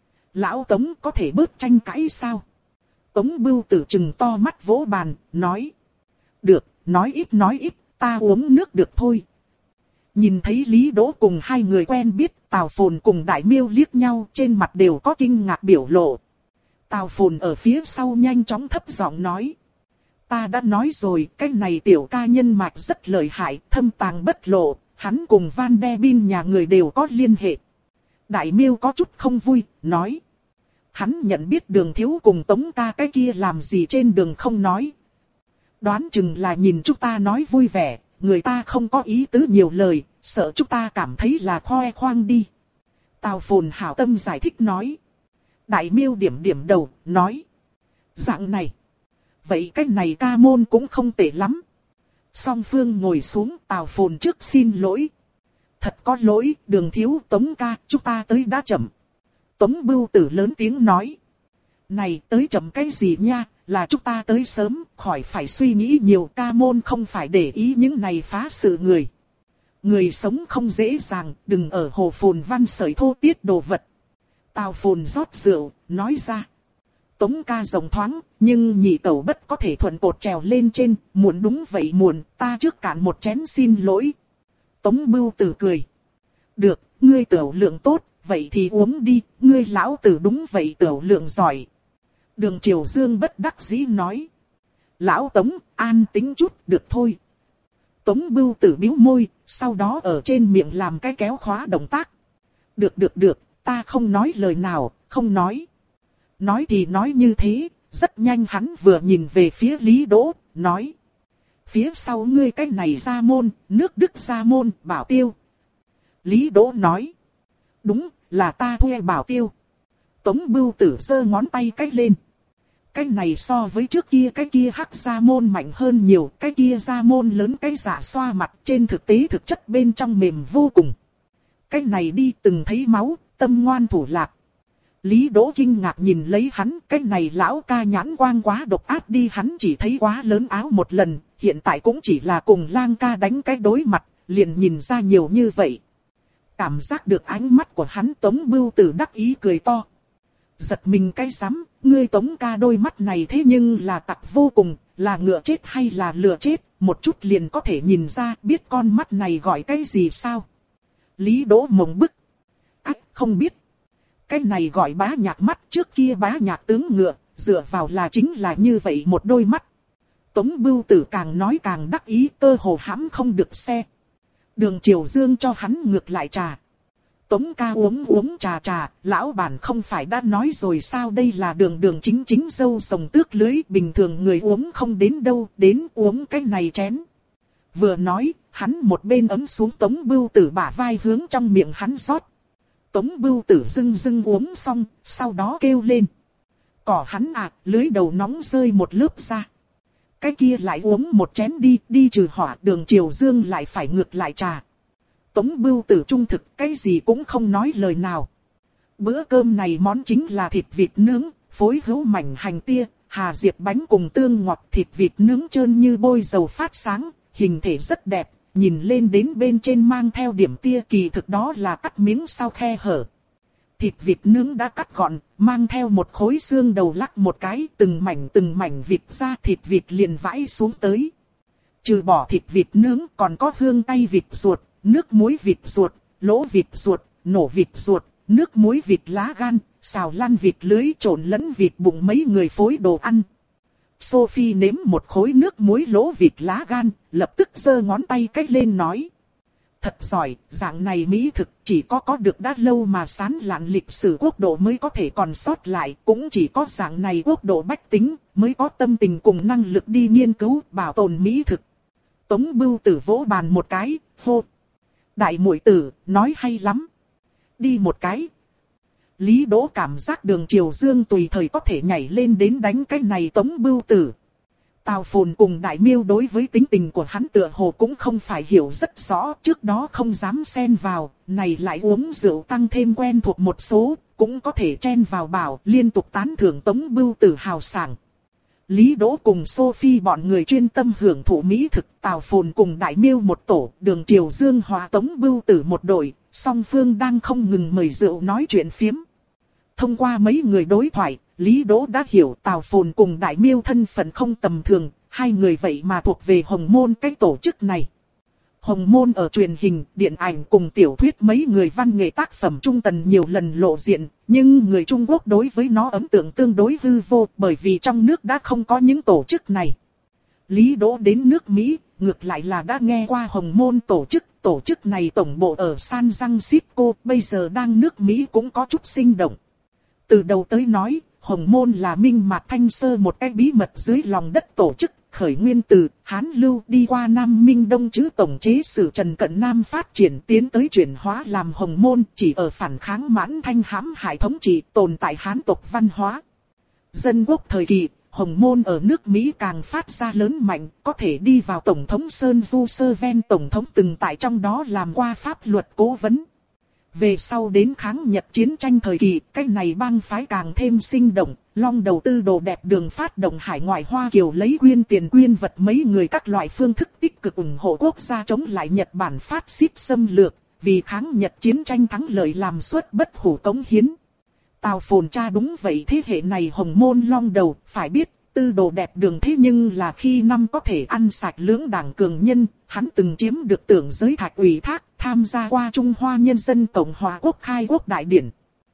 Lão Tống có thể bớt tranh cãi sao? Tống Bưu Tử trừng to mắt vỗ bàn, nói. Được, nói ít nói ít, ta uống nước được thôi. Nhìn thấy Lý Đỗ cùng hai người quen biết, Tào Phồn cùng Đại Miêu liếc nhau, trên mặt đều có kinh ngạc biểu lộ. Tào Phồn ở phía sau nhanh chóng thấp giọng nói. Ta đã nói rồi, cái này tiểu ca nhân mạch rất lợi hại, thâm tàng bất lộ, hắn cùng Van Der Bin nhà người đều có liên hệ. Đại Miêu có chút không vui, nói. Hắn nhận biết Đường thiếu cùng Tống ca cái kia làm gì trên đường không nói. Đoán chừng là nhìn chúng ta nói vui vẻ, người ta không có ý tứ nhiều lời, sợ chúng ta cảm thấy là khoe khoang đi. Tào Phồn hảo tâm giải thích nói. Đại Miêu điểm điểm đầu, nói. Dạng này. Vậy cái này ca môn cũng không tệ lắm. Song phương ngồi xuống, Tào Phồn trước xin lỗi. Thật có lỗi, Đường thiếu Tống ca, chúng ta tới đã chậm. Tống Bưu Tử lớn tiếng nói. Này tới chậm cái gì nha, là chúng ta tới sớm, khỏi phải suy nghĩ nhiều, ca môn không phải để ý những này phá sự người. Người sống không dễ dàng, đừng ở hồ phồn văn sởi thô tiết đồ vật. Tào Phồn rót rượu, nói ra. Tống ca rộng thoáng, nhưng nhị tẩu bất có thể thuận cột trèo lên trên, muộn đúng vậy muộn, ta trước cạn một chén xin lỗi. Tống Bưu Tử cười. Được, ngươi tiểu lượng tốt, vậy thì uống đi, ngươi lão tử đúng vậy tiểu lượng giỏi. Đường Triều Dương bất đắc dĩ nói. Lão Tống, an tính chút, được thôi. Tống Bưu Tử bĩu môi, sau đó ở trên miệng làm cái kéo khóa động tác. Được được được, ta không nói lời nào, không nói. Nói thì nói như thế, rất nhanh hắn vừa nhìn về phía Lý Đỗ, nói. Phía sau ngươi cái này Gia Môn, nước Đức Gia Môn, Bảo Tiêu. Lý Đỗ nói. Đúng, là ta thuê Bảo Tiêu. Tống Bưu Tử giơ ngón tay cách lên. Cái này so với trước kia cái kia hắc Gia Môn mạnh hơn nhiều, cái kia Gia Môn lớn cái giả xoa mặt, trên thực tế thực chất bên trong mềm vô cùng. Cái này đi từng thấy máu, tâm ngoan thủ lạc. Lý Đỗ kinh ngạc nhìn lấy hắn, cái này lão ca nhãn quang quá độc ác đi, hắn chỉ thấy quá lớn áo một lần, hiện tại cũng chỉ là cùng lang ca đánh cái đối mặt, liền nhìn ra nhiều như vậy. Cảm giác được ánh mắt của hắn, Tống Bưu Tử đắc ý cười to. Giật mình cái rắm, ngươi Tống ca đôi mắt này thế nhưng là tặc vô cùng, là ngựa chết hay là lừa chết, một chút liền có thể nhìn ra, biết con mắt này gọi cái gì sao? Lý Đỗ mộng bức. Ách, không biết. Cái này gọi bá nhạc mắt, trước kia bá nhạc tướng ngựa, dựa vào là chính là như vậy một đôi mắt. Tống Bưu Tử càng nói càng đắc ý, cơ hồ hãm không được xe. Đường Triều Dương cho hắn ngược lại trà. Tống ca uống uống trà trà, lão bản không phải đã nói rồi sao, đây là đường đường chính chính dâu sồng tước lưới, bình thường người uống không đến đâu, đến uống cái này chén. Vừa nói, hắn một bên ấm xuống Tống Bưu Tử bả vai hướng trong miệng hắn rót. Tống Bưu Tử dưng dưng uống xong, sau đó kêu lên. Cỏ hắn à, lưới đầu nóng rơi một lớp ra. Cái kia lại uống một chén đi, đi trừ hỏa. Đường Triều Dương lại phải ngược lại trà. Tống Bưu Tử trung thực, cái gì cũng không nói lời nào. Bữa cơm này món chính là thịt vịt nướng, phối hữu mảnh hành tia, hà diệp bánh cùng tương ngọt, thịt vịt nướng trơn như bôi dầu phát sáng, hình thể rất đẹp. Nhìn lên đến bên trên mang theo điểm tia, kỳ thực đó là cắt miếng sau khe hở. Thịt vịt nướng đã cắt gọn, mang theo một khối xương đầu lắc một cái, từng mảnh từng mảnh vịt ra, thịt vịt liền vãi xuống tới. Trừ bỏ thịt vịt nướng còn có hương cay vịt ruột, nước muối vịt ruột, lỗ vịt ruột, nổ vịt ruột, nước muối vịt lá gan, xào lăn vịt lưới trộn lẫn vịt bụng mấy người phối đồ ăn. Sophie nếm một khối nước muối lỗ vịt lá gan, lập tức giơ ngón tay cách lên nói. Thật giỏi, dạng này mỹ thực chỉ có có được đã lâu mà sán lạn lịch sử quốc độ mới có thể còn sót lại. Cũng chỉ có dạng này quốc độ bách tính mới có tâm tình cùng năng lực đi nghiên cứu bảo tồn mỹ thực. Tống Bưu Tử vỗ bàn một cái, hô. Đại muội tử, nói hay lắm. Đi một cái. Lý Đỗ cảm giác Đường Triều Dương tùy thời có thể nhảy lên đến đánh cái này Tống Bưu Tử. Tào Phồn cùng Đại Miêu đối với tính tình của hắn tựa hồ cũng không phải hiểu rất rõ, trước đó không dám xen vào, này lại uống rượu tăng thêm quen thuộc một số, cũng có thể chen vào bảo, liên tục tán thưởng Tống Bưu Tử hào sảng. Lý Đỗ cùng Sophie bọn người chuyên tâm hưởng thụ mỹ thực, Tào Phồn cùng Đại Miêu một tổ, Đường Triều Dương hòa Tống Bưu Tử một đội, song phương đang không ngừng mời rượu nói chuyện phiếm. Thông qua mấy người đối thoại, Lý Đỗ đã hiểu Tào Phồn cùng Đại Miêu thân phận không tầm thường, hai người vậy mà thuộc về Hồng Môn cái tổ chức này. Hồng Môn ở truyền hình, điện ảnh cùng tiểu thuyết mấy người văn nghệ tác phẩm trung tần nhiều lần lộ diện, nhưng người Trung Quốc đối với nó ấn tượng tương đối hư vô bởi vì trong nước đã không có những tổ chức này. Lý Đỗ đến nước Mỹ, ngược lại là đã nghe qua Hồng Môn tổ chức, tổ chức này tổng bộ ở San Francisco, bây giờ đang nước Mỹ cũng có chút sinh động. Từ đầu tới nói, Hồng Môn là Minh Mạt Thanh Sơ một cái bí mật dưới lòng đất tổ chức, khởi nguyên từ Hán Lưu đi qua Nam Minh Đông chữ tổng chế sử Trần Cận Nam phát triển tiến tới chuyển hóa làm Hồng Môn, chỉ ở phản kháng Mãn Thanh hãm hại thống trị tồn tại Hán tộc văn hóa. Dân quốc thời kỳ, Hồng Môn ở nước Mỹ càng phát ra lớn mạnh, có thể đi vào Tổng thống Sơn Du Sơ Ven Tổng thống từng tại trong đó làm qua pháp luật cố vấn. Về sau đến kháng Nhật chiến tranh thời kỳ, cái này bang phái càng thêm sinh động, Long đầu tư đồ đẹp Đường phát động hải ngoại Hoa Kiều lấy quyên tiền quyên vật mấy người các loại phương thức tích cực ủng hộ quốc gia chống lại Nhật Bản phát xít xâm lược, vì kháng Nhật chiến tranh thắng lợi làm suất bất hủ cống hiến. Tào Phồn cha đúng vậy, thế hệ này Hồng Môn Long đầu, phải biết, tư đồ đẹp Đường thế nhưng là khi năm có thể ăn sạch lưỡng đảng cường nhân, hắn từng chiếm được tưởng giới thạch ủy thác, tham gia qua Trung Hoa Nhân dân Cộng hòa Quốc khai quốc đại điển.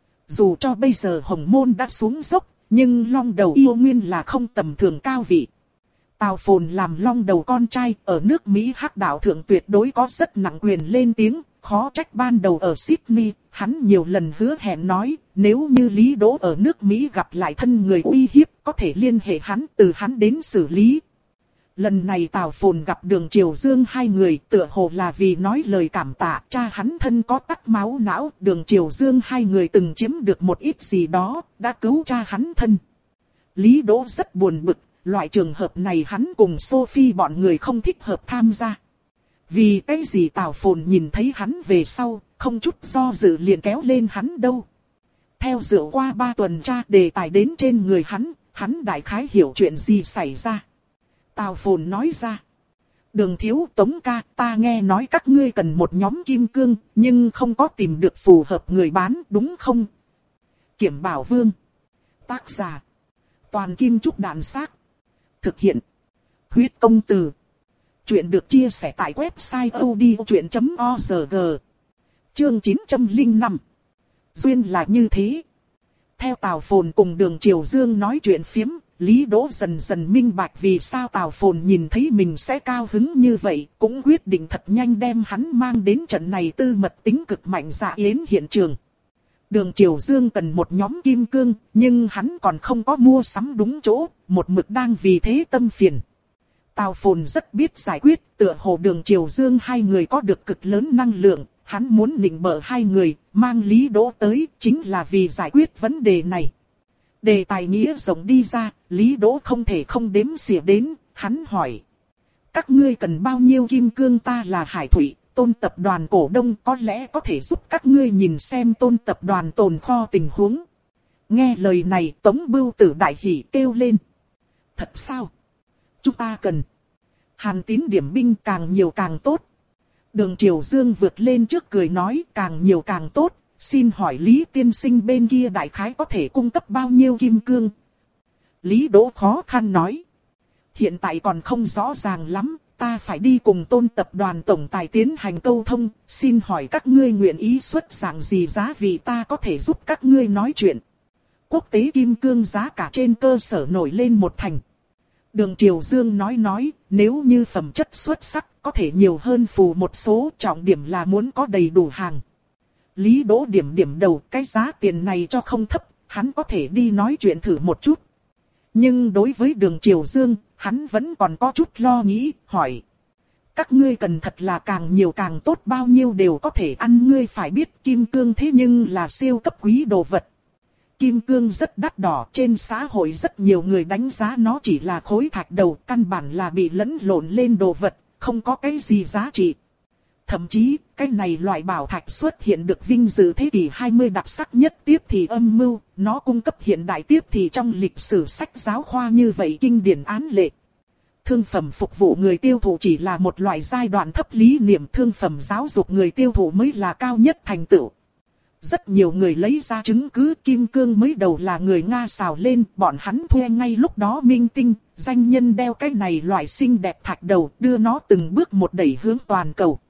Dù cho bây giờ Hồng Môn đã xuống dốc, nhưng Long đầu yêu nguyên là không tầm thường cao vị. Tào Phồn làm Long đầu con trai, ở nước Mỹ hắc đạo thượng tuyệt đối có rất nặng quyền lên tiếng, khó trách ban đầu ở Sydney, hắn nhiều lần hứa hẹn nói, nếu như Lý Đỗ ở nước Mỹ gặp lại thân người uy hiếp, có thể liên hệ hắn, từ hắn đến xử lý. Lần này Tào Phồn gặp Đường Triều Dương hai người, tựa hồ là vì nói lời cảm tạ, cha hắn thân có tắc máu não, Đường Triều Dương hai người từng chiếm được một ít gì đó, đã cứu cha hắn thân. Lý Đỗ rất buồn bực, loại trường hợp này hắn cùng Sophie bọn người không thích hợp tham gia. Vì cái gì Tào Phồn nhìn thấy hắn về sau, không chút do dự liền kéo lên hắn đâu. Theo dựa qua ba tuần tra đề tài đến trên người hắn, hắn đại khái hiểu chuyện gì xảy ra. Tào Phồn nói ra. Đường thiếu Tống ca, ta nghe nói các ngươi cần một nhóm kim cương, nhưng không có tìm được phù hợp người bán, đúng không? Kiểm Bảo Vương. Tác giả. Toàn Kim Trúc Đàn Xác. Thực hiện. Huyết Công Từ. Chuyện được chia sẻ tại website odchuyện chấm org. Chương chín trăm lẻ năm. Duyên là như thế. Theo Tào Phồn cùng Đường Triều Dương nói chuyện phiếm, Lý Đỗ dần dần minh bạch vì sao Tào Phồn nhìn thấy mình sẽ cao hứng như vậy, cũng quyết định thật nhanh đem hắn mang đến trận này tư mật tính cực mạnh dạ yến hiện trường. Đường Triều Dương cần một nhóm kim cương, nhưng hắn còn không có mua sắm đúng chỗ, một mực đang vì thế tâm phiền. Tào Phồn rất biết giải quyết, tựa hồ Đường Triều Dương hai người có được cực lớn năng lượng, hắn muốn nịnh bợ hai người, mang Lý Đỗ tới, chính là vì giải quyết vấn đề này. Đề tài nghĩa rộng đi ra, Lý Đỗ không thể không đếm xỉa đến, hắn hỏi. Các ngươi cần bao nhiêu kim cương? Ta là Hải Thụy, Tôn tập đoàn cổ đông, có lẽ có thể giúp các ngươi nhìn xem Tôn tập đoàn tồn kho tình huống. Nghe lời này, Tống Bưu Tử đại hỉ kêu lên. Thật sao? Chúng ta cần. Hàn Tín điểm binh càng nhiều càng tốt. Đường Triều Dương vượt lên trước cười nói càng nhiều càng tốt. Xin hỏi Lý tiên sinh bên kia đại khái có thể cung cấp bao nhiêu kim cương? Lý Đỗ khó khăn nói. Hiện tại còn không rõ ràng lắm, ta phải đi cùng Tôn tập đoàn tổng tài tiến hành câu thông. Xin hỏi các ngươi nguyện ý xuất dạng gì giá vì ta có thể giúp các ngươi nói chuyện. quốc tế kim cương giá cả trên cơ sở nổi lên một thành. Đường Triều Dương nói nói, nếu như phẩm chất xuất sắc, có thể nhiều hơn phù một số, trọng điểm là muốn có đầy đủ hàng. Lý Đỗ điểm điểm đầu, cái giá tiền này cho không thấp, hắn có thể đi nói chuyện thử một chút. Nhưng đối với Đường Triều Dương, hắn vẫn còn có chút lo nghĩ, hỏi. Các ngươi cần thật là càng nhiều càng tốt, bao nhiêu đều có thể ăn, ngươi phải biết kim cương thế nhưng là siêu cấp quý đồ vật. Kim cương rất đắt đỏ, trên xã hội rất nhiều người đánh giá nó chỉ là khối thạch đầu, căn bản là bị lẫn lộn lên đồ vật, không có cái gì giá trị. Thậm chí, cái này loại bảo thạch xuất hiện được vinh dự thế kỷ hai mươi đặc sắc nhất tiếp thì âm mưu, nó cung cấp hiện đại tiếp thì trong lịch sử sách giáo khoa như vậy kinh điển án lệ. Thương phẩm phục vụ người tiêu thụ chỉ là một loại giai đoạn thấp lý niệm, thương phẩm giáo dục người tiêu thụ mới là cao nhất thành tựu. Rất nhiều người lấy ra chứng cứ kim cương mới đầu là người Nga xào lên, bọn hắn thuê ngay lúc đó minh tinh, danh nhân đeo cái này loại xinh đẹp thạch đầu, đưa nó từng bước một đẩy hướng toàn cầu.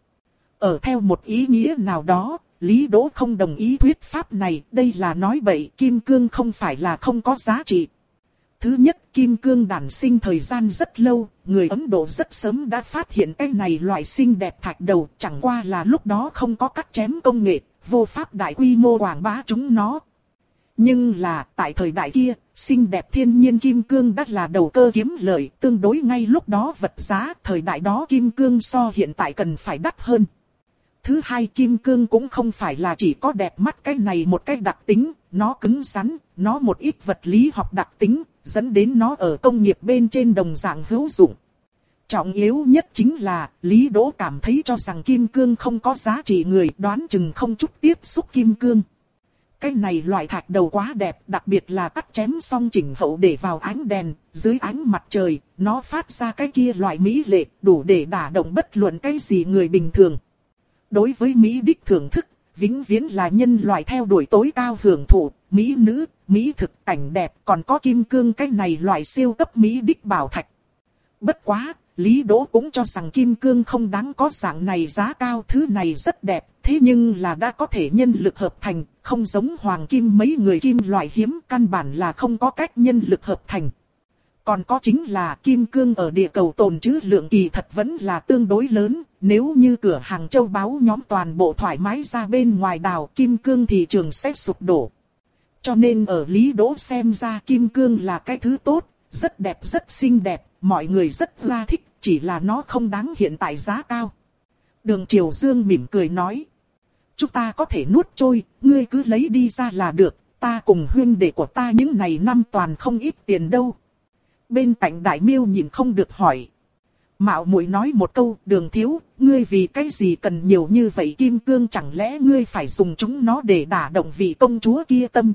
Ở theo một ý nghĩa nào đó, Lý Đỗ không đồng ý thuyết pháp này, đây là nói bậy, kim cương không phải là không có giá trị. Thứ nhất, kim cương đản sinh thời gian rất lâu, người Ấn Độ rất sớm đã phát hiện cái này loại xinh đẹp thạch đầu, chẳng qua là lúc đó không có cắt chém công nghệ, vô pháp đại quy mô quảng bá chúng nó. Nhưng là, tại thời đại kia, xinh đẹp thiên nhiên kim cương đã là đầu cơ kiếm lợi, tương đối ngay lúc đó vật giá, thời đại đó kim cương so hiện tại cần phải đắt hơn. Thứ hai, kim cương cũng không phải là chỉ có đẹp mắt cái này một cái đặc tính, nó cứng rắn, nó một ít vật lý học đặc tính, dẫn đến nó ở công nghiệp bên trên đồng dạng hữu dụng. Trọng yếu nhất chính là, Lý Đỗ cảm thấy cho rằng kim cương không có giá trị, người đoán chừng không chút tiếp xúc kim cương. Cái này loại thạch đầu quá đẹp, đặc biệt là cắt chém xong chỉnh hậu để vào ánh đèn, dưới ánh mặt trời, nó phát ra cái kia loại mỹ lệ, đủ để đả động bất luận cái gì người bình thường. Đối với Mỹ đích thưởng thức, vĩnh viễn là nhân loại theo đuổi tối cao hưởng thụ, Mỹ nữ, Mỹ thực, cảnh đẹp, còn có kim cương cái này loại siêu cấp Mỹ đích bảo thạch. Bất quá, Lý Đỗ cũng cho rằng kim cương không đáng có dạng này giá cao, thứ này rất đẹp, thế nhưng là đã có thể nhân lực hợp thành, không giống hoàng kim mấy người kim loại hiếm, căn bản là không có cách nhân lực hợp thành. Còn có chính là kim cương ở địa cầu tồn trữ lượng kỳ thật vẫn là tương đối lớn, nếu như cửa hàng châu báu nhóm toàn bộ thoải mái ra bên ngoài đào kim cương thị trường sẽ sụp đổ. Cho nên ở Lý Đỗ xem ra kim cương là cái thứ tốt, rất đẹp rất xinh đẹp, mọi người rất là thích, chỉ là nó không đáng hiện tại giá cao. Đường Triều Dương mỉm cười nói, chúng ta có thể nuốt trôi, ngươi cứ lấy đi ra là được, ta cùng huynh đệ của ta những này năm toàn không ít tiền đâu. Bên cạnh Đại Miêu nhìn không được hỏi. Mạo muội nói một câu, Đường thiếu, ngươi vì cái gì cần nhiều như vậy kim cương, chẳng lẽ ngươi phải dùng chúng nó để đả động vị công chúa kia tâm?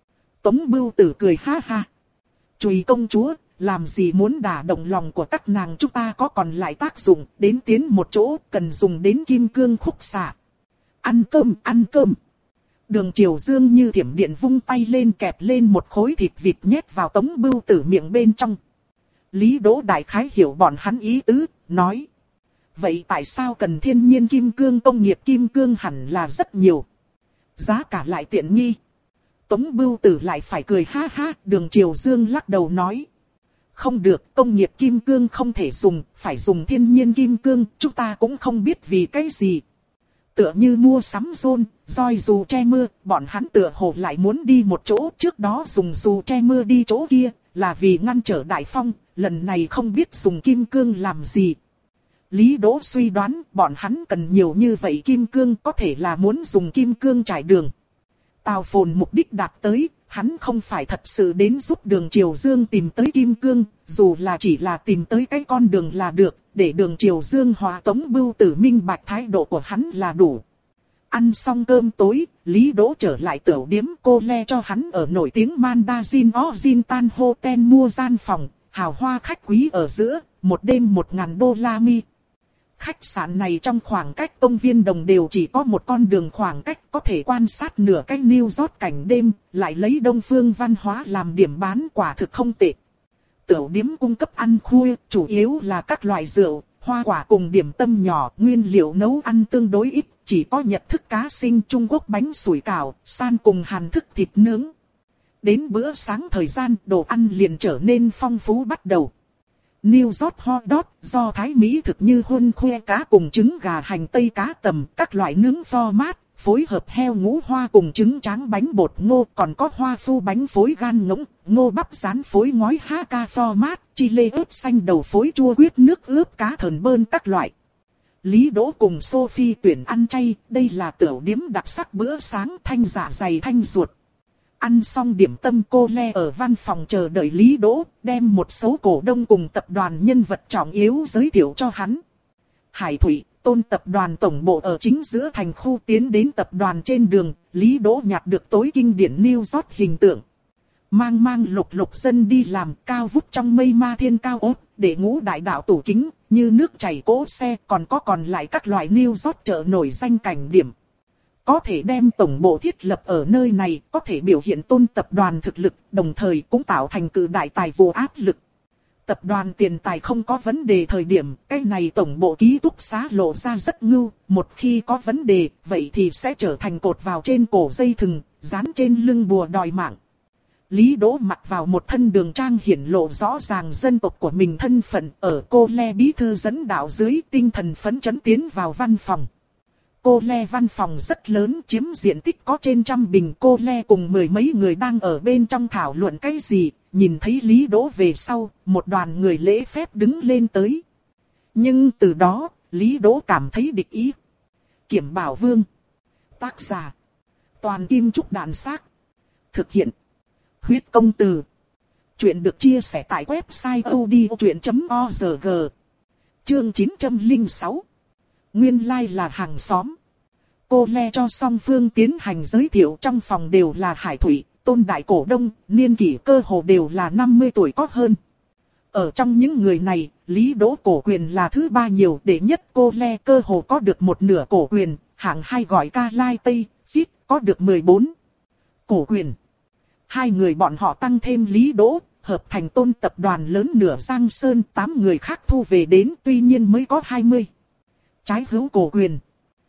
Tống Bưu Tử cười ha ha. Chùi công chúa, làm gì muốn đả động lòng của các nàng, chúng ta có còn lại tác dụng, đến tiến một chỗ, cần dùng đến kim cương khúc xạ. Ăn cơm, ăn cơm. Đường Triều Dương như thiểm điện vung tay lên kẹp lên một khối thịt vịt nhét vào Tống Bưu Tử miệng bên trong. Lý Đỗ đại khái hiểu bọn hắn ý tứ, nói. Vậy tại sao cần thiên nhiên kim cương, công nghiệp kim cương hẳn là rất nhiều. Giá cả lại tiện nghi. Tống Bưu Tử lại phải cười ha ha, Đường Triều Dương lắc đầu nói. Không được, công nghiệp kim cương không thể dùng, phải dùng thiên nhiên kim cương, chúng ta cũng không biết vì cái gì. Tựa như mua sắm rôn, roi dù che mưa, bọn hắn tựa hồ lại muốn đi một chỗ, trước đó dùng dù che mưa đi chỗ kia, là vì ngăn trở đại phong, lần này không biết dùng kim cương làm gì. Lý Đỗ suy đoán, bọn hắn cần nhiều như vậy kim cương, có thể là muốn dùng kim cương trải đường. Tào Phồn mục đích đạt tới, hắn không phải thật sự đến giúp Đường Triều Dương tìm tới kim cương, dù là chỉ là tìm tới cái con đường là được, để Đường Triều Dương hòa Tống Bưu Tử minh bạch thái độ của hắn là đủ. Ăn xong cơm tối, Lý Đỗ trở lại tiểu điếm, cô le cho hắn ở nổi tiếng Mandarin Oriental Hotel mua gian phòng, hào hoa khách quý ở giữa, một đêm một ngàn đô la mi. Khách sạn này trong khoảng cách công viên đồng đều chỉ có một con đường khoảng cách, có thể quan sát nửa cái New York cảnh đêm, lại lấy đông phương văn hóa làm điểm bán, quả thực không tệ. Tiểu điếm cung cấp ăn khuya, chủ yếu là các loại rượu, hoa quả cùng điểm tâm nhỏ, nguyên liệu nấu ăn tương đối ít, chỉ có Nhật thức cá sinh, Trung Quốc bánh sủi cảo, san cùng Hàn thức thịt nướng. Đến bữa sáng thời gian, đồ ăn liền trở nên phong phú bắt đầu. New York Hot Dog, do Thái Mỹ thực như hun khoe cá cùng trứng gà hành tây cá tầm, các loại nướng format, phối hợp heo ngũ hoa cùng trứng tráng bánh bột ngô, còn có hoa phu bánh phối gan ngỗng, ngô bắp rán phối ngói Hakka format, chile ớt xanh đầu phối chua huyết nước ướp cá thờn bơn các loại. Lý Đỗ cùng Sophie tuyển ăn chay, đây là tiểu điếm đặc sắc bữa sáng thanh dạ dày thanh ruột. Ăn xong điểm tâm, cô Le ở văn phòng chờ đợi Lý Đỗ, đem một số cổ đông cùng tập đoàn nhân vật trọng yếu giới thiệu cho hắn. Hải Thụy, Tôn tập đoàn tổng bộ ở chính giữa thành khu, tiến đến tập đoàn trên đường, Lý Đỗ nhặt được tối kinh điển New York hình tượng. Mang mang lục lục dân đi làm, cao vút trong mây ma thiên cao ốt, để ngũ đại đạo tủ kính, như nước chảy cỗ xe, còn có còn lại các loại New York chợ nổi danh cảnh điểm. Có thể đem tổng bộ thiết lập ở nơi này, có thể biểu hiện Tôn tập đoàn thực lực, đồng thời cũng tạo thành cự đại tài vụ áp lực. Tập đoàn tiền tài không có vấn đề thời điểm, cái này tổng bộ ký túc xá lộ ra rất ngưu, một khi có vấn đề, vậy thì sẽ trở thành cột vào trên cổ dây thừng, dán trên lưng bùa đòi mạng. Lý Đỗ mặc vào một thân đường trang hiển lộ rõ ràng dân tộc của mình thân phận, ở cô Le bí thư dẫn đạo dưới, tinh thần phấn chấn tiến vào văn phòng. Cô Le văn phòng rất lớn, chiếm diện tích có trên trăm bình. Cô Le cùng mười mấy người đang ở bên trong thảo luận cái gì, nhìn thấy Lý Đỗ về sau, một đoàn người lễ phép đứng lên tới. Nhưng từ đó, Lý Đỗ cảm thấy địch ý. Kiểm Bảo Vương. Tác giả: Toàn Kim Trúc Đàn Xác. Thực hiện: Huyết Công Từ. Chuyện được chia sẻ tại website odchuyện chấm org. Chương chín trăm lẻ sáu. Nguyên lai là hàng xóm. Cô Le cho song phương tiến hành giới thiệu, trong phòng đều là Hải Thụy, Tôn đại cổ đông, niên kỷ cơ hồ đều là năm mươi tuổi có hơn. Ở trong những người này, Lý Đỗ cổ quyền là thứ ba nhiều, đệ nhất cô Le cơ hồ có được một nửa cổ quyền, hạng hai gọi Ca Lai Tây, Zit có được mười bốn cổ quyền. Hai người bọn họ tăng thêm Lý Đỗ, hợp thành Tôn tập đoàn lớn nửa Giang Sơn, tám người khác thu về đến, tuy nhiên mới có hai mươi trái hữu cổ quyền.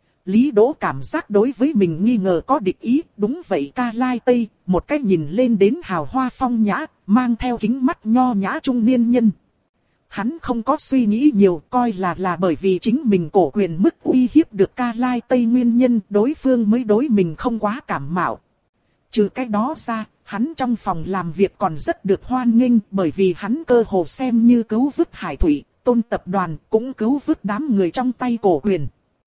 Lý Đỗ cảm giác đối với mình nghi ngờ có địch ý, đúng vậy Ca Lai Tây, một cách nhìn lên đến hào hoa phong nhã, mang theo kính mắt nho nhã trung niên nhân. Hắn không có suy nghĩ nhiều, coi là là bởi vì chính mình cổ quyền mức uy hiếp được Ca Lai Tây nguyên nhân, đối phương mới đối mình không quá cảm mạo. Trừ cái đó ra, hắn trong phòng làm việc còn rất được hoan nghênh, bởi vì hắn cơ hồ xem như cứu vớt Hải Thụy, Tôn tập đoàn cũng cứu vớt đám người trong tay cổ quyền.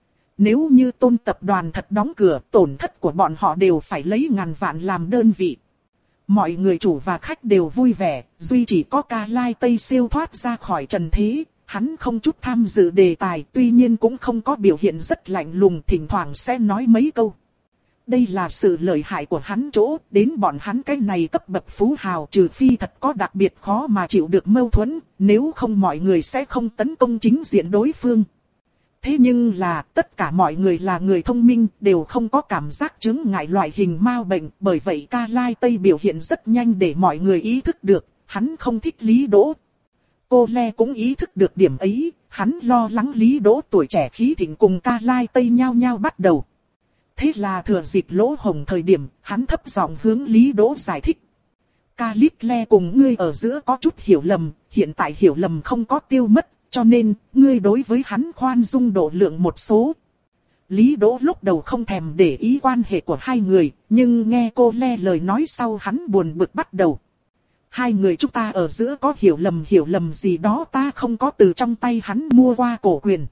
Nếu như Tôn tập đoàn thật đóng cửa, tổn thất của bọn họ đều phải lấy ngàn vạn làm đơn vị. Mọi người chủ và khách đều vui vẻ, duy chỉ có Ca Lai Tây siêu thoát ra khỏi trần thế. Hắn không chút tham dự đề tài, tuy nhiên cũng không có biểu hiện rất lạnh lùng, thỉnh thoảng sẽ nói mấy câu. Đây là sự lợi hại của hắn chỗ, đến bọn hắn cái này cấp bậc phú hào, trừ phi thật có đặc biệt khó mà chịu được mâu thuẫn, nếu không mọi người sẽ không tấn công chính diện đối phương. Thế nhưng là, tất cả mọi người là người thông minh, đều không có cảm giác chứng ngại loại hình ma bệnh, bởi vậy Ca Lai Tây biểu hiện rất nhanh để mọi người ý thức được, hắn không thích Lý Đỗ. Cô Le cũng ý thức được điểm ấy, hắn lo lắng Lý Đỗ tuổi trẻ khí thịnh cùng Ca Lai Tây nhao nhao bắt đầu. Thế là thừa dịp lỗ hổng thời điểm, hắn thấp giọng hướng Lý Đỗ giải thích. Ca Lít Le cùng ngươi ở giữa có chút hiểu lầm, hiện tại hiểu lầm không có tiêu mất, cho nên, ngươi đối với hắn khoan dung độ lượng một số. Lý Đỗ lúc đầu không thèm để ý quan hệ của hai người, nhưng nghe cô Le lời nói sau hắn buồn bực bắt đầu. Hai người chúng ta ở giữa có hiểu lầm hiểu lầm gì đó, ta không có từ trong tay hắn mua qua cổ quyền.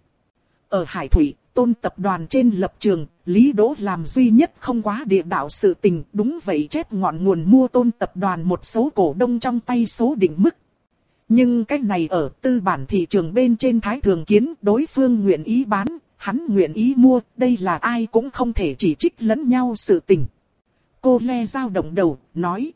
Ở Hải Thụy, Tôn tập đoàn trên lập trường, Lý Đỗ làm duy nhất không quá địa đạo sự tình, đúng vậy chép ngọn nguồn mua Tôn tập đoàn một số cổ đông trong tay số định mức. Nhưng cái này ở tư bản thị trường bên trên thái thường kiến, đối phương nguyện ý bán, hắn nguyện ý mua, đây là ai cũng không thể chỉ trích lẫn nhau sự tình. Cô Le dao động đầu, nói.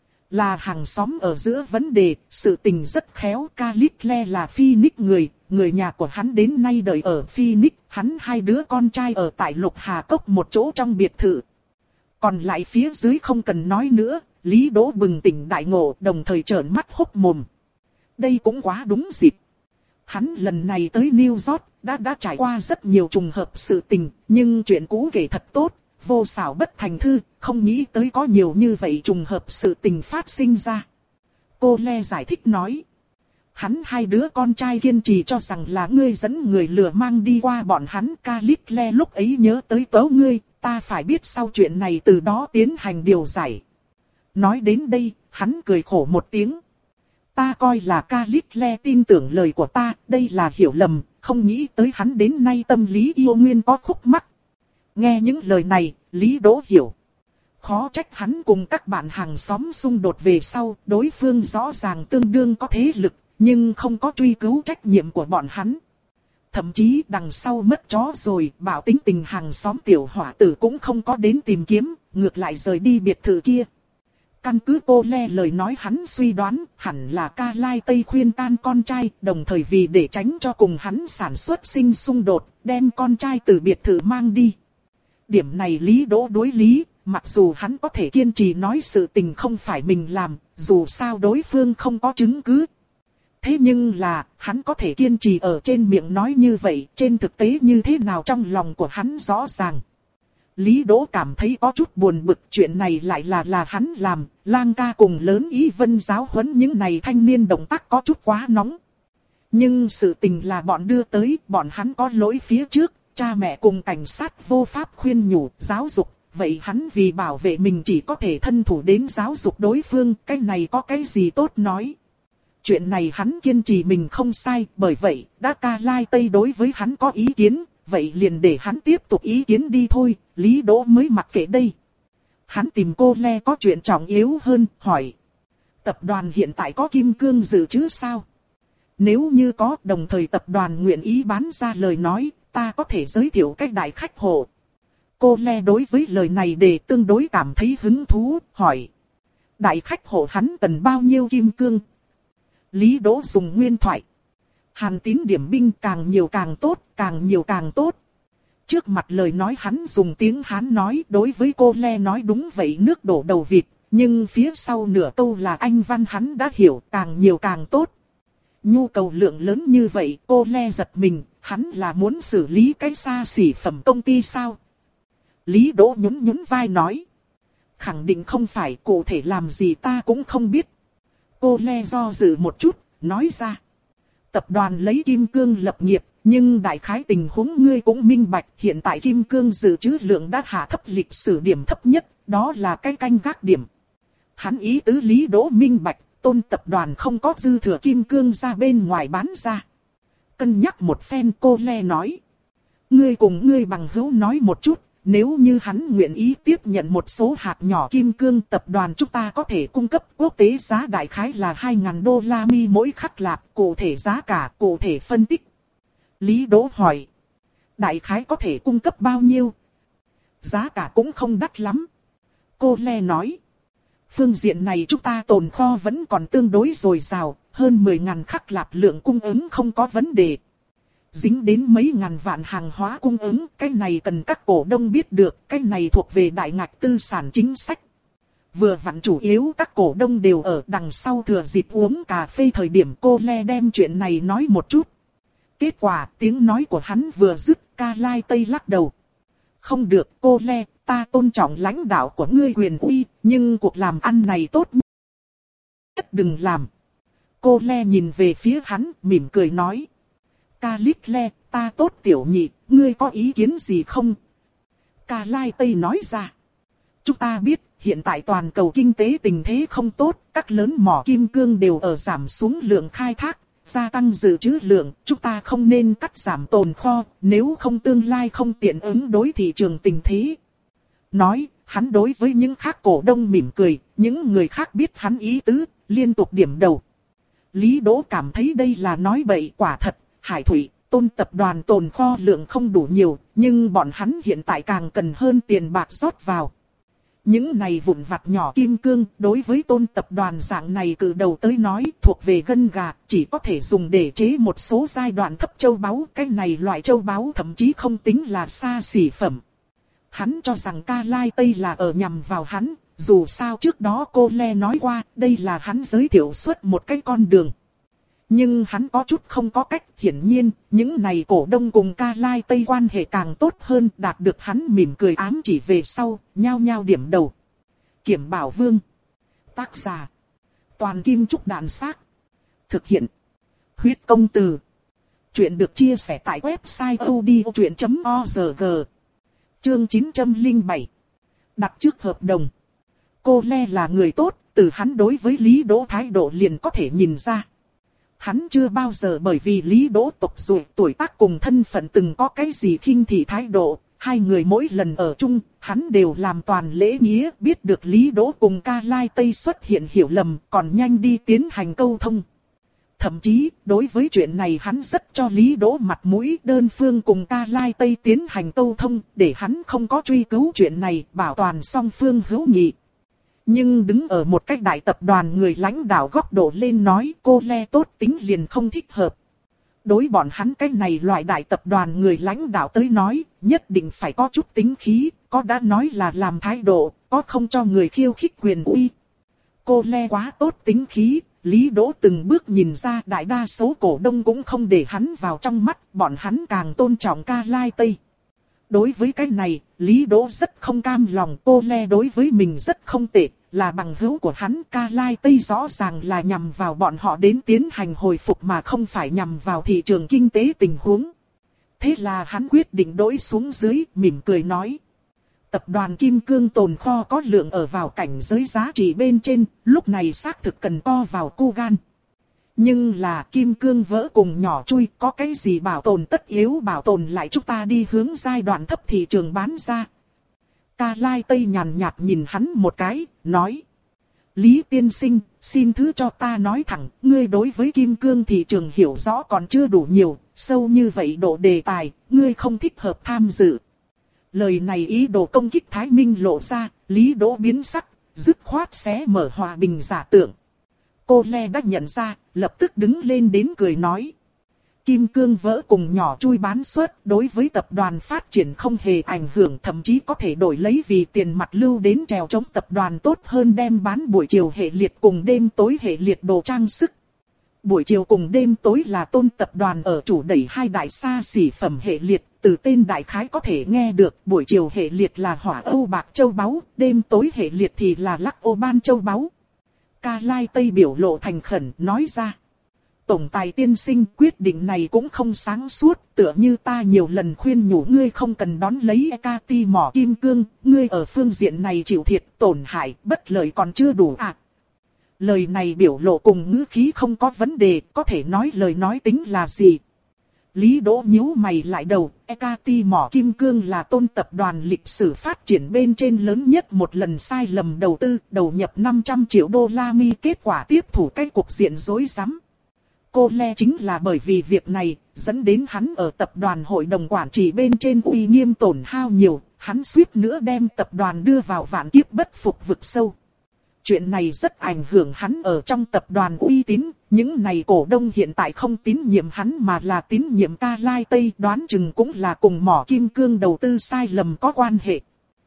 Là hàng xóm ở giữa vấn đề, sự tình rất khéo. Ca Lít Le là Phoenix người, người nhà của hắn đến nay đợi ở Phoenix, hắn hai đứa con trai ở tại Lục Hà Cốc một chỗ trong biệt thự. Còn lại phía dưới không cần nói nữa, Lý Đỗ bừng tỉnh đại ngộ, đồng thời trợn mắt hốc mồm. Đây cũng quá đúng dịp. Hắn lần này tới New York, đã đã trải qua rất nhiều trùng hợp sự tình, nhưng chuyện cũ kể thật tốt, vô xảo bất thành thư, không nghĩ tới có nhiều như vậy trùng hợp sự tình phát sinh ra. Cô Le giải thích nói. Hắn hai đứa con trai kiên trì cho rằng là ngươi dẫn người lừa mang đi qua bọn hắn. Calit Le lúc ấy nhớ tới tấu ngươi, ta phải biết sau chuyện này từ đó tiến hành điều giải. Nói đến đây, hắn cười khổ một tiếng. Ta coi là Calit Le tin tưởng lời của ta, đây là hiểu lầm, không nghĩ tới hắn đến nay tâm lý yêu nguyên có khúc mắc. Nghe những lời này, Lý Đỗ hiểu. Khó trách hắn cùng các bạn hàng xóm xung đột về sau, đối phương rõ ràng tương đương có thế lực, nhưng không có truy cứu trách nhiệm của bọn hắn. Thậm chí đằng sau mất chó rồi, bảo tính tình hàng xóm tiểu hỏa tử cũng không có đến tìm kiếm, ngược lại rời đi biệt thự kia. Căn cứ cô Le lời nói, hắn suy đoán hẳn là Ca Lai Tây khuyên can con trai, đồng thời vì để tránh cho cùng hắn sản xuất sinh xung đột, đem con trai từ biệt thự mang đi. Điểm này Lý Đỗ đối lý, mặc dù hắn có thể kiên trì nói sự tình không phải mình làm, dù sao đối phương không có chứng cứ. Thế nhưng là, hắn có thể kiên trì ở trên miệng nói như vậy, trên thực tế như thế nào trong lòng của hắn rõ ràng. Lý Đỗ cảm thấy có chút buồn bực, chuyện này lại là là hắn làm, Lang ca cùng lớn ý vân giáo huấn những này thanh niên động tác có chút quá nóng. Nhưng sự tình là bọn đưa tới, bọn hắn có lỗi phía trước, cha mẹ cùng cảnh sát vô pháp khuyên nhủ, giáo dục, vậy hắn vì bảo vệ mình chỉ có thể thân thủ đến giáo dục đối phương, cái này có cái gì tốt nói. Chuyện này hắn kiên trì mình không sai, bởi vậy, đã Ca Lai Tây đối với hắn có ý kiến, vậy liền để hắn tiếp tục ý kiến đi thôi, Lý Đỗ mới mặc kệ đây. Hắn tìm cô Le có chuyện trọng yếu hơn, hỏi. Tập đoàn hiện tại có kim cương dự trữ sao? Nếu như có, đồng thời tập đoàn nguyện ý bán ra lời nói, ta có thể giới thiệu cách đại khách hộ. Cô Le đối với lời này để tương đối cảm thấy hứng thú, hỏi. Đại khách hộ hắn cần bao nhiêu kim cương? Lý Đỗ dùng nguyên thoại. Hàn Tín điểm binh càng nhiều càng tốt, càng nhiều càng tốt. Trước mặt lời nói hắn dùng tiếng Hán nói, đối với cô Le nói đúng vậy nước đổ đầu vịt, nhưng phía sau nửa câu là Anh văn hắn đã hiểu, càng nhiều càng tốt. Nhu cầu lượng lớn như vậy, cô Le giật mình, hắn là muốn xử lý cái xa xỉ phẩm công ty sao? Lý Đỗ nhún nhún vai nói. Khẳng định không phải, cụ thể làm gì ta cũng không biết. Cô Le do dự một chút, nói ra. Tập đoàn lấy kim cương lập nghiệp, nhưng đại khái tình huống ngươi cũng minh bạch, hiện tại kim cương dự trữ lượng đã hạ thấp lịch sử điểm thấp nhất, đó là cái canh gác điểm. Hắn ý tứ Lý Đỗ minh bạch, Tôn tập đoàn không có dư thừa kim cương ra bên ngoài bán ra. Cân nhắc một phen, cô Le nói. Ngươi cùng ngươi bằng hữu nói một chút, nếu như hắn nguyện ý tiếp nhận một số hạt nhỏ kim cương, tập đoàn chúng ta có thể cung cấp quốc tế giá đại khái là hai nghìn đô la mi mỗi khắc lạp, cụ thể giá cả, cụ thể phân tích. Lý Đỗ hỏi. Đại khái có thể cung cấp bao nhiêu? Giá cả cũng không đắt lắm. Cô Le nói. Phương diện này chúng ta tồn kho vẫn còn tương đối dồi dào, hơn mười nghìn khắc lạp lượng cung ứng không có vấn đề. Dính đến mấy ngàn vạn hàng hóa cung ứng, cái này cần các cổ đông biết được, cái này thuộc về đại ngạch tư sản chính sách. Vừa vặn chủ yếu các cổ đông đều ở đằng sau thừa dịp uống cà phê thời điểm cô Le đem chuyện này nói một chút. Kết quả tiếng nói của hắn vừa dứt, Ca Lai Tây lắc đầu. Không được cô Le, ta tôn trọng lãnh đạo của ngươi quyền uy, nhưng cuộc làm ăn này tốt nhất đừng làm. Cô Le nhìn về phía hắn, mỉm cười nói. Calit Le, ta tốt tiểu nhị, ngươi có ý kiến gì không? Ca Lai Tây nói ra. Chúng ta biết, hiện tại toàn cầu kinh tế tình thế không tốt, các lớn mỏ kim cương đều ở giảm xuống lượng khai thác, gia tăng dự trữ lượng, chúng ta không nên cắt giảm tồn kho, nếu không tương lai không tiện ứng đối thị trường tình thế. Nói, hắn đối với những khác cổ đông mỉm cười, những người khác biết hắn ý tứ, liên tục điểm đầu. Lý Đỗ cảm thấy đây là nói bậy, quả thật. Hải Thủy, Tôn tập đoàn tồn kho lượng không đủ nhiều, nhưng bọn hắn hiện tại càng cần hơn tiền bạc rót vào. Những này vụn vặt nhỏ kim cương, đối với Tôn tập đoàn dạng này từ đầu tới nói thuộc về gân gà, chỉ có thể dùng để chế một số giai đoạn thấp châu báu. Cái này loại châu báu thậm chí không tính là xa xỉ phẩm. Hắn cho rằng Ca Lai Tây là ở nhằm vào hắn, dù sao trước đó cô Le nói qua, đây là hắn giới thiệu xuất một cái con đường. Nhưng hắn có chút không có cách, hiển nhiên, những này cổ đông cùng Ca Lai Tây quan hệ càng tốt hơn, đạt được hắn mỉm cười ám chỉ về sau, nhao nhao điểm đầu. Kiểm Bảo Vương. Tác giả. Toàn Kim Trúc Đàn Xác. Thực hiện. Huyết Công Từ. Chuyện được chia sẻ tại website odchuyện chấm org. Chương chín trăm lẻ bảy. Đặt trước hợp đồng. Cô Le là người tốt, từ hắn đối với Lý Đỗ thái độ liền có thể nhìn ra. Hắn chưa bao giờ bởi vì Lý Đỗ tộc rồi tuổi tác cùng thân phận từng có cái gì khinh thị thái độ. Hai người mỗi lần ở chung, hắn đều làm toàn lễ nghĩa, biết được Lý Đỗ cùng Ca Lai Tây xuất hiện hiểu lầm, còn nhanh đi tiến hành câu thông. Thậm chí, đối với chuyện này hắn rất cho Lý Đỗ mặt mũi, đơn phương cùng Ca Lai Tây tiến hành câu thông, để hắn không có truy cứu chuyện này, bảo toàn song phương hữu nghị. Nhưng đứng ở một cách đại tập đoàn người lãnh đạo góc độ lên nói, cô Le tốt tính liền không thích hợp. Đối bọn hắn cái này loại đại tập đoàn người lãnh đạo tới nói, nhất định phải có chút tính khí, có đã nói là làm thái độ, có không cho người khiêu khích quyền uy. Cô Le quá tốt tính khí, Lý Đỗ từng bước nhìn ra đại đa số cổ đông cũng không để hắn vào trong mắt, bọn hắn càng tôn trọng Ca Lai Tây. Đối với cái này, Lý Đỗ rất không cam lòng, cô Le đối với mình rất không tệ, là bằng hữu của hắn. Ca Lai Tây rõ ràng là nhằm vào bọn họ đến tiến hành hồi phục mà không phải nhằm vào thị trường kinh tế tình huống. Thế là hắn quyết định đối xuống dưới, mỉm cười nói. Tập đoàn Kim Cương tồn kho có lượng ở vào cảnh giới giá trị bên trên, lúc này xác thực cần co vào cu gan. Nhưng là Kim Cương vỡ cùng nhỏ chui, có cái gì bảo tồn tất yếu bảo tồn lại chúng ta đi hướng giai đoạn thấp thị trường bán ra. Ca Lai Tây nhàn nhạt nhìn hắn một cái, nói. Lý tiên sinh, xin thứ cho ta nói thẳng, ngươi đối với Kim Cương thị trường hiểu rõ còn chưa đủ nhiều, sâu như vậy độ đề tài, ngươi không thích hợp tham dự. Lời này ý đồ công kích Thái Minh lộ ra, Lý Đỗ biến sắc, dứt khoát xé mở hòa bình giả tưởng. Cô Le đã nhận ra, lập tức đứng lên đến cười nói. Kim Cương vỡ cùng nhỏ chui bán suất đối với tập đoàn phát triển không hề ảnh hưởng, thậm chí có thể đổi lấy vì tiền mặt lưu đến trèo chống tập đoàn tốt hơn đem bán buổi chiều hệ liệt cùng đêm tối hệ liệt đồ trang sức. Buổi chiều cùng đêm tối là Tôn tập đoàn ở chủ đẩy hai đại xa xỉ phẩm hệ liệt, từ tên đại khái có thể nghe được, buổi chiều hệ liệt là hỏa âu bạc châu báu, đêm tối hệ liệt thì là lắc ô ban châu báu. Ca Lai Tây biểu lộ thành khẩn nói ra. Tổng tài tiên sinh, quyết định này cũng không sáng suốt, tựa như ta nhiều lần khuyên nhủ ngươi không cần đón lấy e ca tê mỏ kim cương, ngươi ở phương diện này chịu thiệt, tổn hại, bất lợi còn chưa đủ à. Lời này biểu lộ cùng ngữ khí không có vấn đề, có thể nói lời nói tính là gì. Lý Đỗ nhíu mày lại đầu, e ca tê mỏ kim cương là Tôn tập đoàn lịch sử phát triển bên trên lớn nhất một lần sai lầm đầu tư, đầu nhập năm trăm triệu đô la Mi, kết quả tiếp thủ cái cục diện rối rắm. Cô Le chính là bởi vì việc này, dẫn đến hắn ở tập đoàn hội đồng quản trị bên trên uy nghiêm tổn hao nhiều, hắn suýt nữa đem tập đoàn đưa vào vạn kiếp bất phục vực sâu. Chuyện này rất ảnh hưởng hắn ở trong tập đoàn uy tín, những này cổ đông hiện tại không tín nhiệm hắn mà là tín nhiệm Ca Lai Tây, đoán chừng cũng là cùng mỏ kim cương đầu tư sai lầm có quan hệ.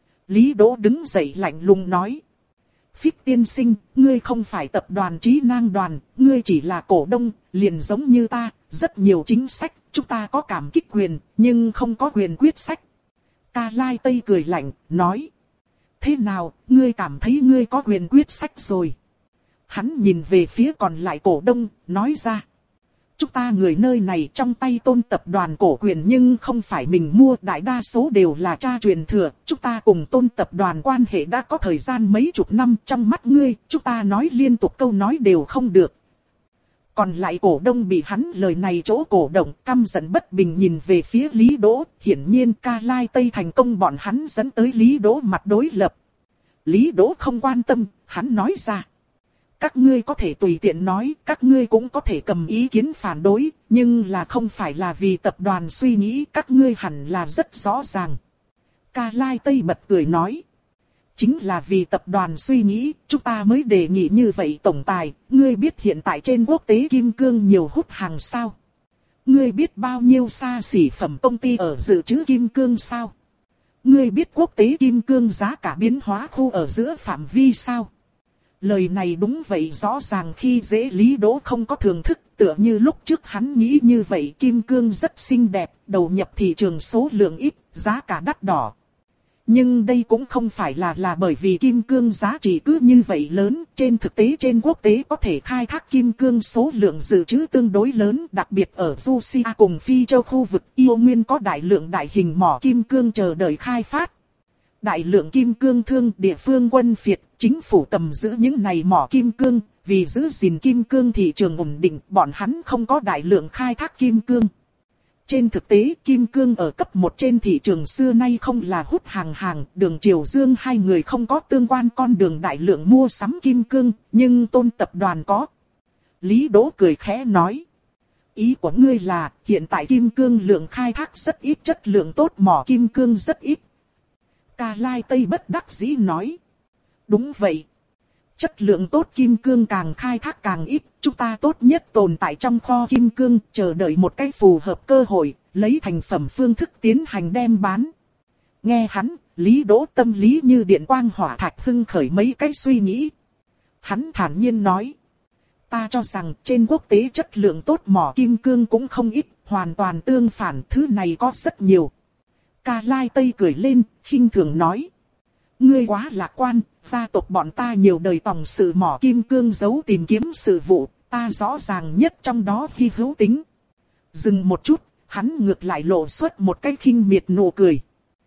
Lý Đỗ đứng dậy lạnh lùng nói. Phích tiên sinh, ngươi không phải tập đoàn Trí Nang đoàn, ngươi chỉ là cổ đông, liền giống như ta, rất nhiều chính sách, chúng ta có cảm kích quyền, nhưng không có quyền quyết sách. Ca Lai Tây cười lạnh, nói. Thế nào, ngươi cảm thấy ngươi có quyền quyết sách rồi? Hắn nhìn về phía còn lại cổ đông, nói ra. Chúng ta người nơi này trong tay Tôn tập đoàn cổ quyền nhưng không phải mình mua, đại đa số đều là cha truyền thừa. Chúng ta cùng Tôn tập đoàn quan hệ đã có thời gian mấy chục năm, trong mắt ngươi, chúng ta nói liên tục câu nói đều không được. Còn lại cổ đông bị hắn lời này chỗ cổ động, căm giận bất bình nhìn về phía Lý Đỗ, hiển nhiên Ca Lai Tây thành công bọn hắn dẫn tới Lý Đỗ mặt đối lập. Lý Đỗ không quan tâm, hắn nói ra. Các ngươi có thể tùy tiện nói, các ngươi cũng có thể cầm ý kiến phản đối, nhưng là không phải là vì tập đoàn suy nghĩ, các ngươi hẳn là rất rõ ràng. Ca Lai Tây bật cười nói. Chính là vì tập đoàn suy nghĩ, chúng ta mới đề nghị như vậy tổng tài, ngươi biết hiện tại trên quốc tế kim cương nhiều hút hàng sao? Ngươi biết bao nhiêu xa xỉ phẩm công ty ở dự trữ kim cương sao? Ngươi biết quốc tế kim cương giá cả biến hóa khu ở giữa phạm vi sao? Lời này đúng vậy rõ ràng khi dễ Lý Đỗ không có thưởng thức, tựa như lúc trước hắn nghĩ như vậy, kim cương rất xinh đẹp, đầu nhập thị trường số lượng ít, giá cả đắt đỏ. Nhưng đây cũng không phải là là bởi vì kim cương giá trị cứ như vậy lớn, trên thực tế trên quốc tế có thể khai thác kim cương số lượng dự trữ tương đối lớn, đặc biệt ở Russia cùng Phi châu khu vực yêu nguyên có đại lượng đại hình mỏ kim cương chờ đợi khai phát. Đại lượng kim cương thương địa phương quân phiệt, chính phủ tầm giữ những này mỏ kim cương, vì giữ gìn kim cương thị trường ổn định, bọn hắn không có đại lượng khai thác kim cương. Trên thực tế, kim cương ở cấp một trên thị trường xưa nay không là hút hàng hàng, Đường Triều Dương hai người không có tương quan con đường đại lượng mua sắm kim cương, nhưng Tôn tập đoàn có. Lý Đỗ cười khẽ nói. Ý của ngươi là, hiện tại kim cương lượng khai thác rất ít, chất lượng tốt mỏ kim cương rất ít. Ca Lai Tây bất đắc dĩ nói. Đúng vậy. Chất lượng tốt kim cương càng khai thác càng ít, chúng ta tốt nhất tồn tại trong kho kim cương, chờ đợi một cách phù hợp cơ hội, lấy thành phẩm phương thức tiến hành đem bán. Nghe hắn, Lý Đỗ tâm lý như điện quang hỏa thạch hưng khởi mấy cái suy nghĩ. Hắn thản nhiên nói. Ta cho rằng trên quốc tế chất lượng tốt mỏ kim cương cũng không ít, hoàn toàn tương phản, thứ này có rất nhiều. Ca Lai Tây cười lên, khinh thường nói. Ngươi quá lạc quan, gia tộc bọn ta nhiều đời tòng sự mỏ kim cương giấu tìm kiếm sự vụ, ta rõ ràng nhất trong đó hy hữu tính. Dừng một chút, hắn ngược lại lộ xuất một cái khinh miệt nụ cười.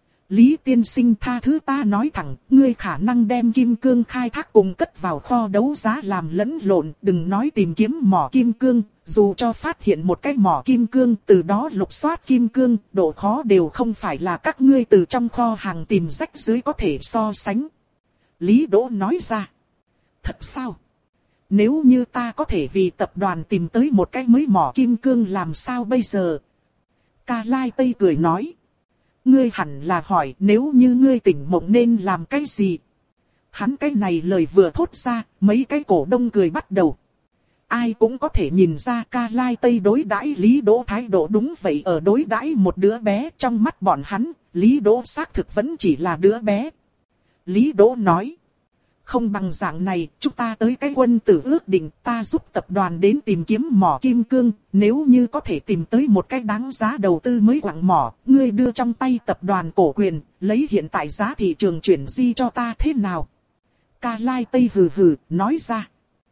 Lý tiên sinh tha thứ ta nói thẳng, ngươi khả năng đem kim cương khai thác cùng cất vào kho đấu giá làm lẫn lộn, đừng nói tìm kiếm mỏ kim cương, dù cho phát hiện một cái mỏ kim cương, từ đó lục soát kim cương, độ khó đều không phải là các ngươi từ trong kho hàng tìm rách dưới có thể so sánh. Lý Đỗ nói ra. Thật sao? Nếu như ta có thể vì tập đoàn tìm tới một cái mới mỏ kim cương làm sao bây giờ? Ca Lai Tây cười nói. Ngươi hẳn là hỏi nếu như ngươi tỉnh mộng nên làm cái gì? Hắn cái này lời vừa thốt ra, mấy cái cổ đông cười bắt đầu. Ai cũng có thể nhìn ra Ca Lai Tây đối đãi Lý Đỗ thái độ đúng vậy, ở đối đãi một đứa bé, trong mắt bọn hắn, Lý Đỗ xác thực vẫn chỉ là đứa bé. Lý Đỗ nói. Không bằng dạng này, chúng ta tới cái quân tử ước định, ta giúp tập đoàn đến tìm kiếm mỏ kim cương, nếu như có thể tìm tới một cái đáng giá đầu tư mới quặng mỏ, ngươi đưa trong tay tập đoàn cổ quyền, lấy hiện tại giá thị trường chuyển di cho ta thế nào? Ca Lai Tây hừ hừ, nói ra.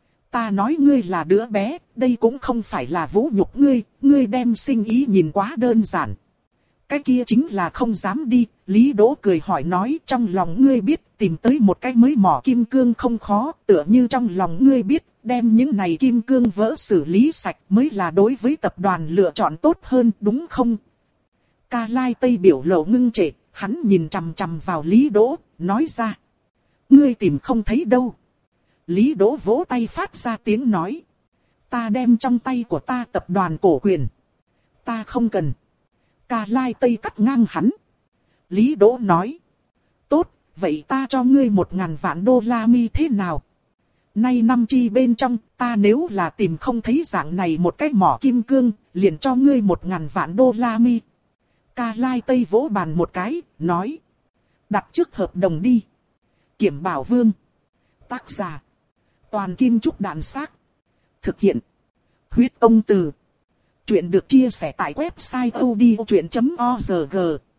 Ta nói ngươi là đứa bé, đây cũng không phải là vũ nhục ngươi, ngươi đem sinh ý nhìn quá đơn giản. Cái kia chính là không dám đi, Lý Đỗ cười hỏi nói, trong lòng ngươi biết tìm tới một cái mới mỏ kim cương không khó, tựa như trong lòng ngươi biết đem những này kim cương vỡ xử lý sạch mới là đối với tập đoàn lựa chọn tốt hơn, đúng không? Ca Lai Tây biểu lộ ngưng trệ, hắn nhìn chằm chằm vào Lý Đỗ, nói ra. Ngươi tìm không thấy đâu. Lý Đỗ vỗ tay phát ra tiếng nói. Ta đem trong tay của ta tập đoàn cổ quyền. Ta không cần. Ca Lai Tây cắt ngang hắn. Lý Đỗ nói. Tốt, vậy ta cho ngươi một ngàn vạn đô la mi thế nào? Nay năm chi bên trong, ta nếu là tìm không thấy dạng này một cái mỏ kim cương, liền cho ngươi một ngàn vạn đô la mi. Ca Lai Tây vỗ bàn một cái, nói. Đặt trước hợp đồng đi. Kiểm Bảo Vương. Tác giả. Toàn Kim Trúc Đàn Xác. Thực hiện. Huyết Công Từ. Chuyện được chia sẻ tại website odchuyện chấm org.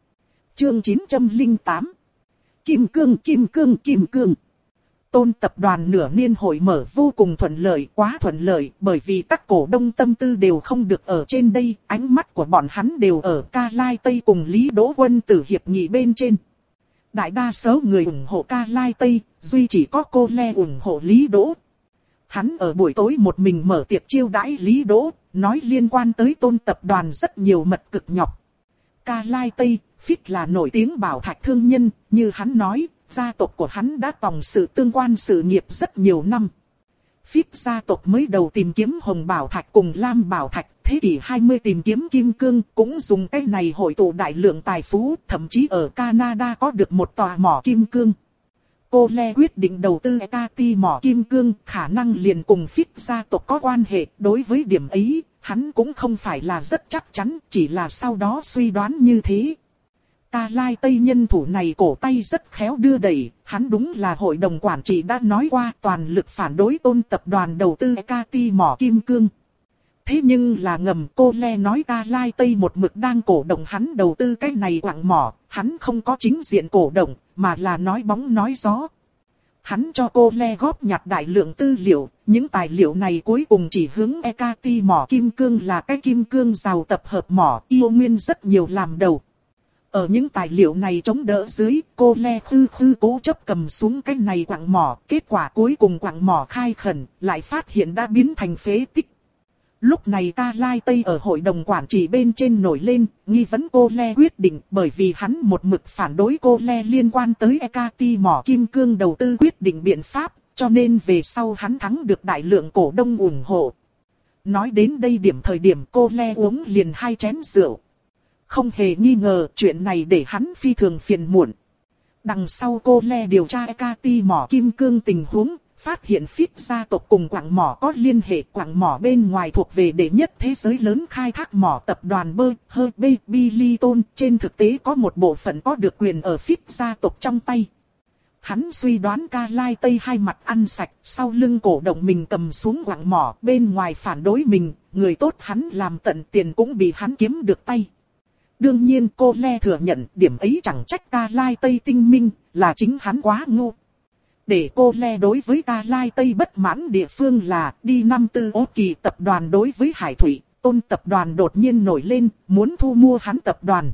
Chương chín trăm lẻ tám. Kim cương, kim cương, kim cương. Tôn tập đoàn nửa niên hội mở vô cùng thuận lợi, quá thuận lợi, bởi vì các cổ đông tâm tư đều không được ở trên đây, ánh mắt của bọn hắn đều ở Ca Lai Tây cùng Lý Đỗ Quân Tử hiệp nghị bên trên. Đại đa số người ủng hộ Ca Lai Tây, duy chỉ có cô Le ủng hộ Lý Đỗ. Hắn ở buổi tối một mình mở tiệc chiêu đãi Lý Đỗ, nói liên quan tới Tôn tập đoàn rất nhiều mật cực nhọc. Ca Lai Tây, Phít là nổi tiếng bảo thạch thương nhân, như hắn nói, gia tộc của hắn đã tòng sự tương quan sự nghiệp rất nhiều năm. Phít gia tộc mới đầu tìm kiếm hồng bảo thạch cùng lam bảo thạch, thế kỷ hai mươi tìm kiếm kim cương, cũng dùng cái này hội tụ đại lượng tài phú, thậm chí ở Canada có được một tòa mỏ kim cương. Cô Le quyết định đầu tư Ekati mỏ kim cương, khả năng liền cùng Phít gia tộc có quan hệ, đối với điểm ấy, hắn cũng không phải là rất chắc chắn, chỉ là sau đó suy đoán như thế. Ca Lai Tây nhân thủ này cổ tay rất khéo đưa đẩy, hắn đúng là hội đồng quản trị đã nói qua toàn lực phản đối Tôn tập đoàn đầu tư Ekati mỏ kim cương. Thế nhưng là ngầm cô Le nói Ca Lai Tây một mực đang cổ động hắn đầu tư cái này quặng mỏ, hắn không có chính diện cổ động, mà là nói bóng nói gió. Hắn cho cô Le góp nhặt đại lượng tư liệu, những tài liệu này cuối cùng chỉ hướng e ca tê mỏ kim cương là cái kim cương giàu tập hợp mỏ, yêu nguyên rất nhiều làm đầu. Ở những tài liệu này chống đỡ dưới, cô Le khư khư cố chấp cầm xuống cái này quặng mỏ, kết quả cuối cùng quặng mỏ khai khẩn, lại phát hiện đã biến thành phế tích. Lúc này Ca Lai Tây ở hội đồng quản trị bên trên nổi lên, nghi vấn cô Le quyết định bởi vì hắn một mực phản đối cô Le liên quan tới e ca tê mỏ kim cương đầu tư quyết định biện pháp, cho nên về sau hắn thắng được đại lượng cổ đông ủng hộ. Nói đến đây điểm thời điểm cô Le uống liền hai chén rượu. Không hề nghi ngờ chuyện này để hắn phi thường phiền muộn. Đằng sau cô Le điều tra e ca tê mỏ kim cương tình huống. Phát hiện Phít gia tộc cùng quặng mỏ có liên hệ, quặng mỏ bên ngoài thuộc về đệ nhất thế giới lớn khai thác mỏ tập đoàn Bơ, Hơ, Bê, Billiton, trên thực tế có một bộ phận có được quyền ở Phít gia tộc trong tay. Hắn suy đoán Ca Lai Tây hai mặt ăn sạch, sau lưng cổ động mình cầm xuống quặng mỏ, bên ngoài phản đối mình, người tốt hắn làm tận tiền cũng bị hắn kiếm được tay. Đương nhiên cô Le thừa nhận điểm ấy chẳng trách Ca Lai Tây tinh minh, là chính hắn quá ngu. Để cô Le đối với Ca Lai Tây bất mãn địa phương là đi năm tư Ố Kỳ tập đoàn đối với Hải Thủy, Tôn tập đoàn đột nhiên nổi lên, muốn thu mua hắn tập đoàn.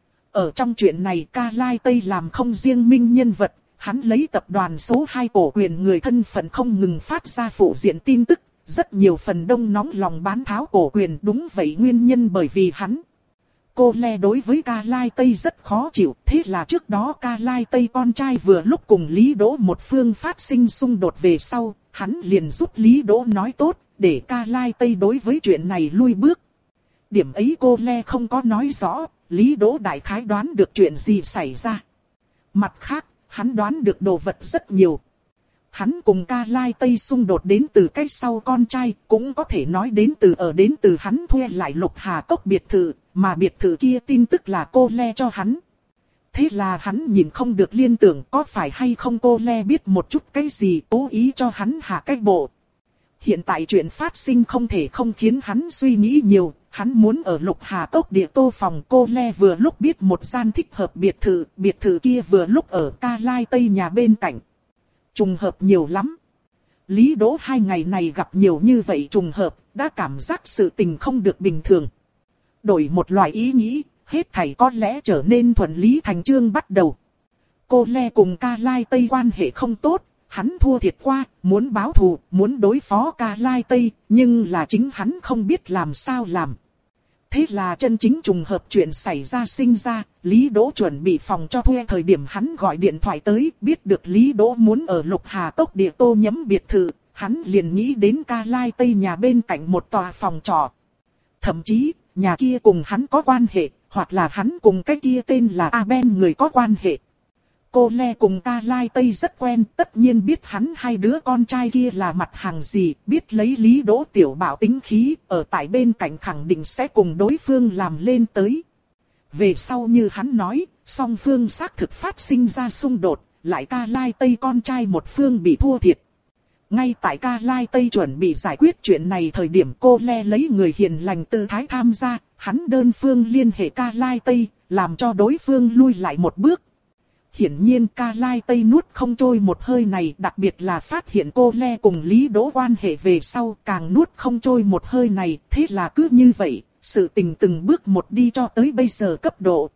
Ở trong chuyện này Ca Lai Tây làm không riêng minh nhân vật, hắn lấy tập đoàn số hai cổ quyền người thân phận không ngừng phát ra phụ diện tin tức, rất nhiều phần đông nóng lòng bán tháo cổ quyền đúng vậy nguyên nhân bởi vì hắn. Cô Le đối với Ca Lai Tây rất khó chịu, thế là trước đó Ca Lai Tây con trai vừa lúc cùng Lý Đỗ một phương phát sinh xung đột về sau, hắn liền giúp Lý Đỗ nói tốt, để Ca Lai Tây đối với chuyện này lui bước. Điểm ấy cô Le không có nói rõ, Lý Đỗ đại khái đoán được chuyện gì xảy ra. Mặt khác, hắn đoán được đồ vật rất nhiều. Hắn cùng Ca Lai Tây xung đột đến từ cách sau con trai, cũng có thể nói đến từ ở đến từ hắn thuê lại Lục Hà Cốc biệt thự, mà biệt thự kia tin tức là cô Le cho hắn. Thế là hắn nhìn không được liên tưởng có phải hay không cô Le biết một chút cái gì cố ý cho hắn hạ cách bộ. Hiện tại chuyện phát sinh không thể không khiến hắn suy nghĩ nhiều, hắn muốn ở Lục Hà Cốc địa tô phòng cô Le vừa lúc biết một gian thích hợp biệt thự, biệt thự kia vừa lúc ở Ca Lai Tây nhà bên cạnh. Trùng hợp nhiều lắm. Lý Đỗ hai ngày này gặp nhiều như vậy trùng hợp, đã cảm giác sự tình không được bình thường. Đổi một loại ý nghĩ, hết thảy có lẽ trở nên thuận lý thành chương bắt đầu. Cô Le cùng Ca Lai Tây quan hệ không tốt, hắn thua thiệt qua, muốn báo thù, muốn đối phó Ca Lai Tây, nhưng là chính hắn không biết làm sao làm. Thế là chân chính trùng hợp chuyện xảy ra sinh ra, Lý Đỗ chuẩn bị phòng cho thuê thời điểm hắn gọi điện thoại tới, biết được Lý Đỗ muốn ở Lục Hà Cốc địa tô nhấm biệt thự, hắn liền nghĩ đến Ca Lai Tây nhà bên cạnh một tòa phòng trọ. Thậm chí, nhà kia cùng hắn có quan hệ, hoặc là hắn cùng cái kia tên là Aben người có quan hệ. Cô Le cùng Ca Lai Tây rất quen, tất nhiên biết hắn hai đứa con trai kia là mặt hàng gì, biết lấy Lý Đỗ tiểu bảo tính khí, ở tại bên cạnh khẳng định sẽ cùng đối phương làm lên tới. Về sau như hắn nói, song phương xác thực phát sinh ra xung đột, lại Ca Lai Tây con trai một phương bị thua thiệt. Ngay tại Ca Lai Tây chuẩn bị giải quyết chuyện này thời điểm cô Le lấy người hiền lành tư thái tham gia, hắn đơn phương liên hệ Ca Lai Tây, làm cho đối phương lui lại một bước. Hiển nhiên Ca Lai Tây nuốt không trôi một hơi này, đặc biệt là phát hiện cô Le cùng Lý Đỗ quan hệ về sau càng nuốt không trôi một hơi này, thế là cứ như vậy, sự tình từng bước một đi cho tới bây giờ cấp độ.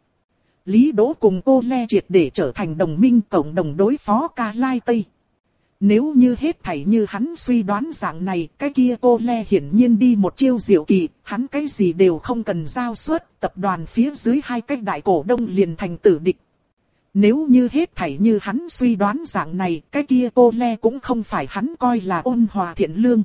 Lý Đỗ cùng cô Le triệt để trở thành đồng minh cộng đồng đối phó Ca Lai Tây. Nếu như hết thảy như hắn suy đoán dạng này, cái kia cô Le hiển nhiên đi một chiêu diệu kỳ, hắn cái gì đều không cần giao suất, tập đoàn phía dưới hai cái đại cổ đông liền thành tử địch. Nếu như hết thảy như hắn suy đoán dạng này, cái kia cô Le cũng không phải hắn coi là ôn hòa thiện lương.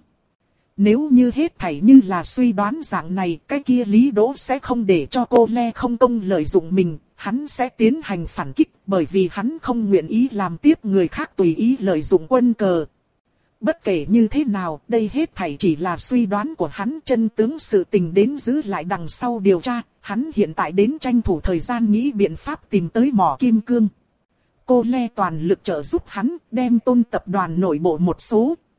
Nếu như hết thảy như là suy đoán dạng này, cái kia Lý Đỗ sẽ không để cho cô Le không công lợi dụng mình, hắn sẽ tiến hành phản kích, bởi vì hắn không nguyện ý làm tiếp người khác tùy ý lợi dụng quân cờ. Bất kể như thế nào, đây hết thảy chỉ là suy đoán của hắn, chân tướng sự tình đến giữ lại đằng sau điều tra, hắn hiện tại đến tranh thủ thời gian nghĩ biện pháp tìm tới mỏ kim cương. Cô Le toàn lực trợ giúp hắn, đem Tôn tập đoàn nội bộ một số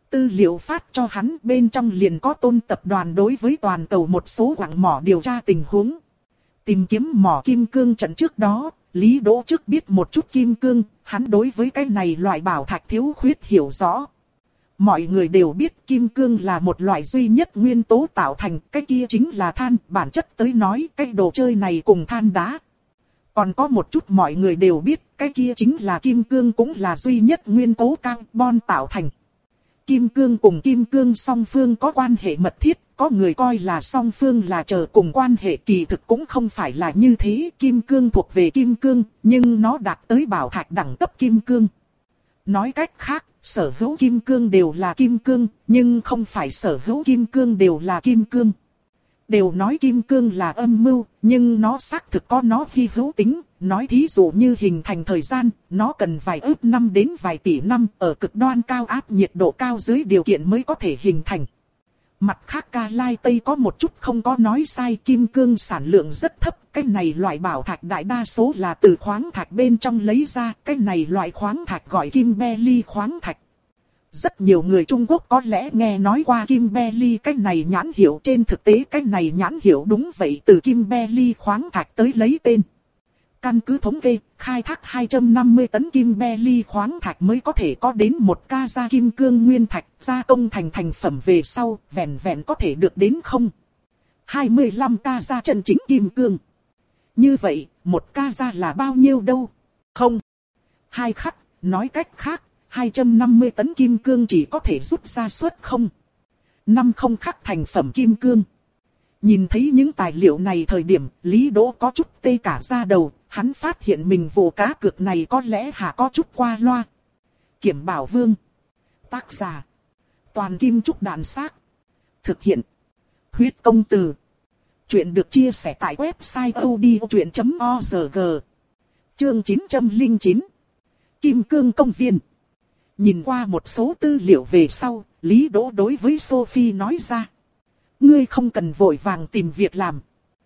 Tư liệu phát cho hắn bên trong liền có Tôn tập đoàn đối với toàn cầu một số quặng mỏ điều tra tình huống. Tìm kiếm mỏ kim cương trận trước đó, Lý Đỗ trước biết một chút kim cương, hắn đối với cái này loại bảo thạch thiếu khuyết hiểu rõ. Mọi người đều biết kim cương là một loại duy nhất nguyên tố tạo thành, cái kia chính là than, bản chất tới nói cái đồ chơi này cùng than đá. Còn có một chút mọi người đều biết, cái kia chính là kim cương cũng là duy nhất nguyên tố carbon tạo thành. Kim cương cùng kim cương song phương có quan hệ mật thiết, có người coi là song phương là chờ cùng quan hệ, kỳ thực cũng không phải là như thế. Kim cương thuộc về kim cương, nhưng nó đạt tới bảo thạch đẳng cấp kim cương. Nói cách khác, sở hữu kim cương đều là kim cương, nhưng không phải sở hữu kim cương đều là kim cương. Đều nói kim cương là âm mưu, nhưng nó xác thực có nó hy hữu tính. Nói thí dụ như hình thành thời gian, nó cần vài ức năm đến vài tỷ năm ở cực đoan cao áp nhiệt độ cao dưới điều kiện mới có thể hình thành. Mặt khác Ca Lai Tây có một chút không có nói sai, kim cương sản lượng rất thấp. Cái này loại bảo thạch đại đa số là từ khoáng thạch bên trong lấy ra. Cái này loại khoáng thạch gọi Kimberley khoáng thạch. Rất nhiều người Trung Quốc có lẽ nghe nói qua Kimberley cái này nhãn hiệu, trên thực tế cái này nhãn hiệu đúng vậy từ Kimberley khoáng thạch tới lấy tên. Căn cứ thống kê, khai thác hai trăm năm mươi tấn Kimberley khoáng thạch mới có thể có đến một ca gia kim cương nguyên thạch, gia công thành thành phẩm về sau, vẹn vẹn có thể được đến không. hai mươi lăm ca gia chân chính kim cương. Như vậy, một ca gia là bao nhiêu đâu? Không. Hai khắc, nói cách khác, hai trăm năm mươi tấn kim cương chỉ có thể rút ra suất không. Năm không khắc thành phẩm kim cương. Nhìn thấy những tài liệu này thời điểm, Lý Đỗ có chút tê cả da đầu, hắn phát hiện mình vụ cá cược này có lẽ hạ có chút qua loa. Kiểm Bảo Vương. Tác giả. Toàn Kim Trúc Đàn Xác. Thực hiện. Huyết Công Từ. Chuyện được chia sẻ tại website audiochuyện chấm org. Chương chín trăm lẻ chín. Kim Cương Công Viên. Nhìn qua một số tư liệu về sau, Lý Đỗ đối với Sophie nói ra. Ngươi không cần vội vàng tìm việc làm.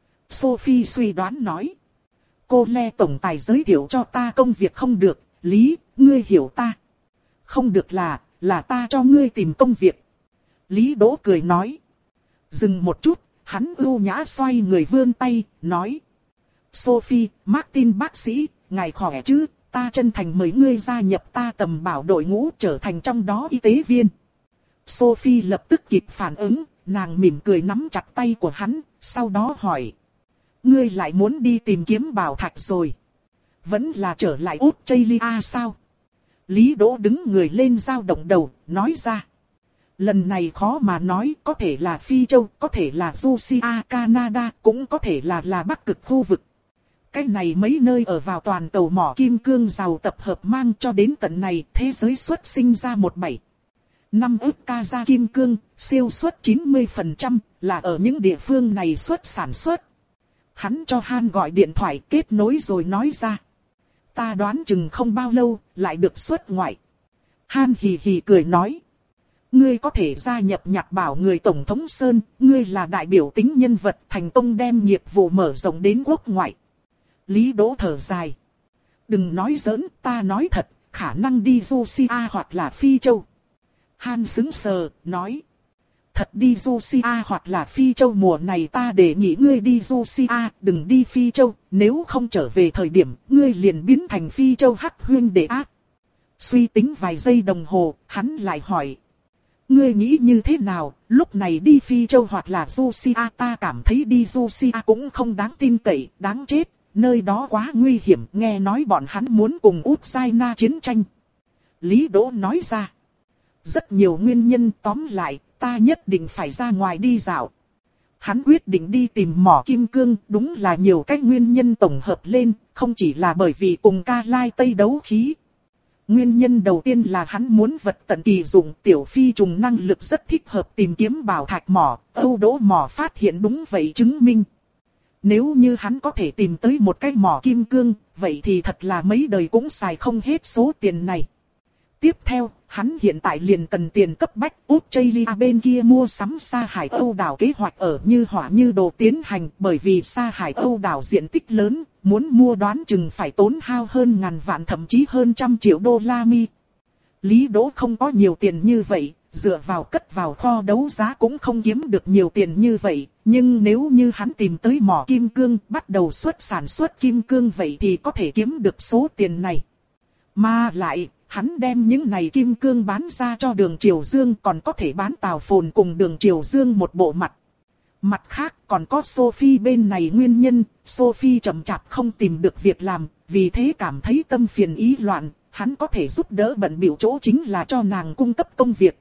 Sophie suy đoán nói. Cô Lê tổng tài giới thiệu cho ta công việc không được, Lý, ngươi hiểu ta. Không được là, là ta cho ngươi tìm công việc. Lý Đỗ cười nói. Dừng một chút, hắn ưu nhã xoay người vươn tay, nói. Sophie, Martin bác sĩ, ngài khỏe chứ, ta chân thành mời ngươi gia nhập ta tầm bảo đội ngũ trở thành trong đó y tế viên. Sophie lập tức kịp phản ứng, nàng mỉm cười nắm chặt tay của hắn, sau đó hỏi. Ngươi lại muốn đi tìm kiếm bảo thạch rồi. Vẫn là trở lại Australia sao? Lý Đỗ đứng người lên dao động đầu, nói ra. Lần này khó mà nói, có thể là Phi Châu, có thể là Russia, Canada, cũng có thể là là Bắc Cực khu vực. Cái này mấy nơi ở vào toàn cầu mỏ kim cương giàu tập hợp mang cho đến tận này, thế giới xuất sinh ra một bảy. Năm ức ca gia kim cương, siêu suất chín mươi phần trăm, là ở những địa phương này xuất sản xuất. Hắn cho Han gọi điện thoại kết nối rồi nói ra. Ta đoán chừng không bao lâu, lại được xuất ngoại. Han hì hì cười nói. Ngươi có thể gia nhập nhạc bảo người Tổng thống Sơn, ngươi là đại biểu tính nhân vật thành công đem nghiệp vụ mở rộng đến quốc ngoại. Lý Đỗ thở dài. Đừng nói giỡn, ta nói thật, khả năng đi Russia hoặc là Phi Châu. Han sững sờ, nói. Thật đi Russia hoặc là Phi Châu mùa này ta đề nghị ngươi đi Russia, đừng đi Phi Châu, nếu không trở về thời điểm, ngươi liền biến thành Phi Châu hắc huyên đệ ác. Suy tính vài giây đồng hồ, hắn lại hỏi. Ngươi nghĩ như thế nào, lúc này đi Phi Châu hoặc là Russia, ta cảm thấy đi Russia cũng không đáng tin cậy, đáng chết, nơi đó quá nguy hiểm, nghe nói bọn hắn muốn cùng Ukraine chiến tranh. Lý Đỗ nói ra. Rất nhiều nguyên nhân, tóm lại, ta nhất định phải ra ngoài đi dạo. Hắn quyết định đi tìm mỏ kim cương, đúng là nhiều cách nguyên nhân tổng hợp lên, không chỉ là bởi vì cùng Ca Lai Tây đấu khí. Nguyên nhân đầu tiên là hắn muốn vật tận kỳ dụng, tiểu phi trùng năng lực rất thích hợp tìm kiếm bảo thạch mỏ, Âu Đỗ mỏ phát hiện đúng vậy chứng minh. Nếu như hắn có thể tìm tới một cái mỏ kim cương, vậy thì thật là mấy đời cũng xài không hết số tiền này. Tiếp theo, hắn hiện tại liền cần tiền cấp bách, Australia bên kia mua sắm Sa Hải Âu đảo kế hoạch ở như hỏa như đồ tiến hành, bởi vì Sa Hải Âu đảo diện tích lớn, muốn mua đoán chừng phải tốn hao hơn ngàn vạn thậm chí hơn trăm triệu đô la mi. Lý Đỗ không có nhiều tiền như vậy, dựa vào cất vào kho đấu giá cũng không kiếm được nhiều tiền như vậy. Nhưng nếu như hắn tìm tới mỏ kim cương, bắt đầu xuất sản xuất kim cương vậy thì có thể kiếm được số tiền này. Mà lại, hắn đem những này kim cương bán ra cho Đường Triều Dương, còn có thể bán Tào Phồn cùng Đường Triều Dương một bộ mặt. Mặt khác còn có Sophie bên này nguyên nhân, Sophie chậm chạp không tìm được việc làm, vì thế cảm thấy tâm phiền ý loạn, hắn có thể giúp đỡ bận bịu chỗ chính là cho nàng cung cấp công việc.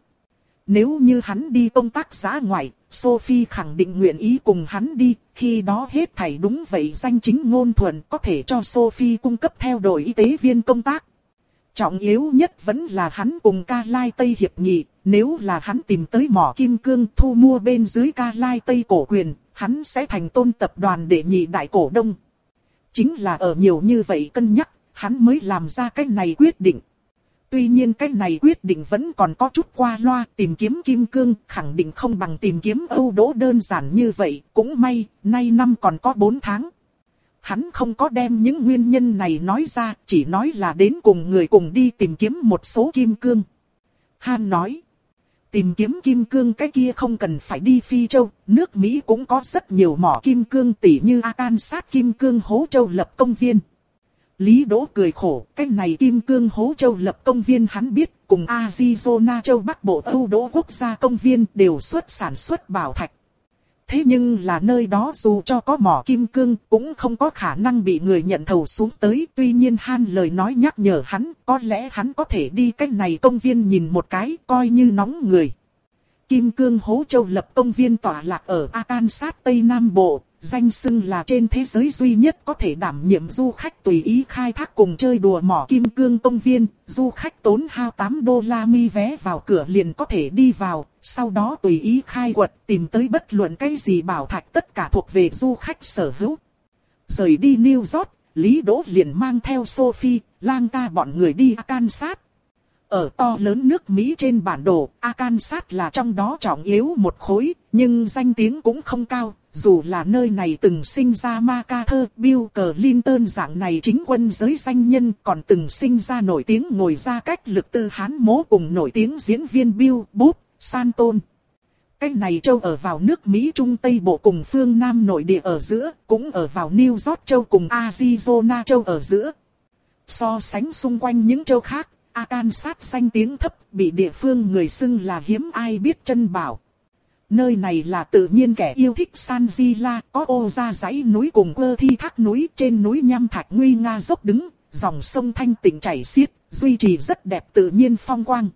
Nếu như hắn đi công tác dã ngoại, Sophie khẳng định nguyện ý cùng hắn đi, khi đó hết thảy đúng vậy danh chính ngôn thuận có thể cho Sophie cung cấp theo đội y tế viên công tác. Trọng yếu nhất vẫn là hắn cùng Ca Lai Tây hiệp nghị, nếu là hắn tìm tới mỏ kim cương thu mua bên dưới Ca Lai Tây cổ quyền, hắn sẽ thành Tôn tập đoàn đệ nhị đại cổ đông. Chính là ở nhiều như vậy cân nhắc, hắn mới làm ra cái này quyết định. Tuy nhiên cái này quyết định vẫn còn có chút qua loa, tìm kiếm kim cương khẳng định không bằng tìm kiếm Âu Đỗ đơn giản như vậy, cũng may, nay năm còn có bốn tháng. Hắn không có đem những nguyên nhân này nói ra, chỉ nói là đến cùng người cùng đi tìm kiếm một số kim cương. Han nói, tìm kiếm kim cương cái kia không cần phải đi Phi Châu, nước Mỹ cũng có rất nhiều mỏ kim cương tỉ như Arkansas Kim Cương Hố Châu lập công viên. Lý Đỗ cười khổ, cái này Kim Cương Hố Châu lập công viên hắn biết, cùng Arizona Châu Bắc Bộ Âu Đỗ Quốc gia công viên đều xuất sản xuất bảo thạch. Thế nhưng là nơi đó dù cho có mỏ kim cương cũng không có khả năng bị người nhận thầu xuống tới. Tuy nhiên Han lời nói nhắc nhở hắn, có lẽ hắn có thể đi cách này công viên nhìn một cái, coi như nóng người. Kim Cương Hố Châu lập công viên tọa lạc ở Arkansas Tây Nam Bộ, danh xưng là trên thế giới duy nhất có thể đảm nhiệm du khách tùy ý khai thác cùng chơi đùa mỏ kim cương công viên. Du khách tốn hao tám đô la mi vé vào cửa liền có thể đi vào, sau đó tùy ý khai quật tìm tới bất luận cái gì bảo thạch tất cả thuộc về du khách sở hữu. Rời đi New York, Lý Đỗ liền mang theo Sophie, Lang Ca bọn người đi Arkansas. Ở to lớn nước Mỹ trên bản đồ, Arkansas là trong đó trọng yếu một khối, nhưng danh tiếng cũng không cao. Dù là nơi này từng sinh ra MacArthur, Bill Clinton dạng này chính quân giới danh nhân, còn từng sinh ra nổi tiếng ngồi ra cách lực tư Hán Mố cùng nổi tiếng diễn viên Bill Bob Santon. Cái này châu ở vào nước Mỹ Trung Tây Bộ cùng phương Nam nội địa ở giữa, cũng ở vào New York châu cùng Arizona châu ở giữa. So sánh xung quanh những châu khác, Arkansas danh tiếng thấp, bị địa phương người xưng là hiếm ai biết chân bảo. Nơi này là tự nhiên kẻ yêu thích San Gila, có ô ra dãy núi cùng quơ thi thác núi, trên núi nham thạch nguy nga dốc đứng, dòng sông thanh tịnh chảy xiết, duy trì rất đẹp tự nhiên phong quang.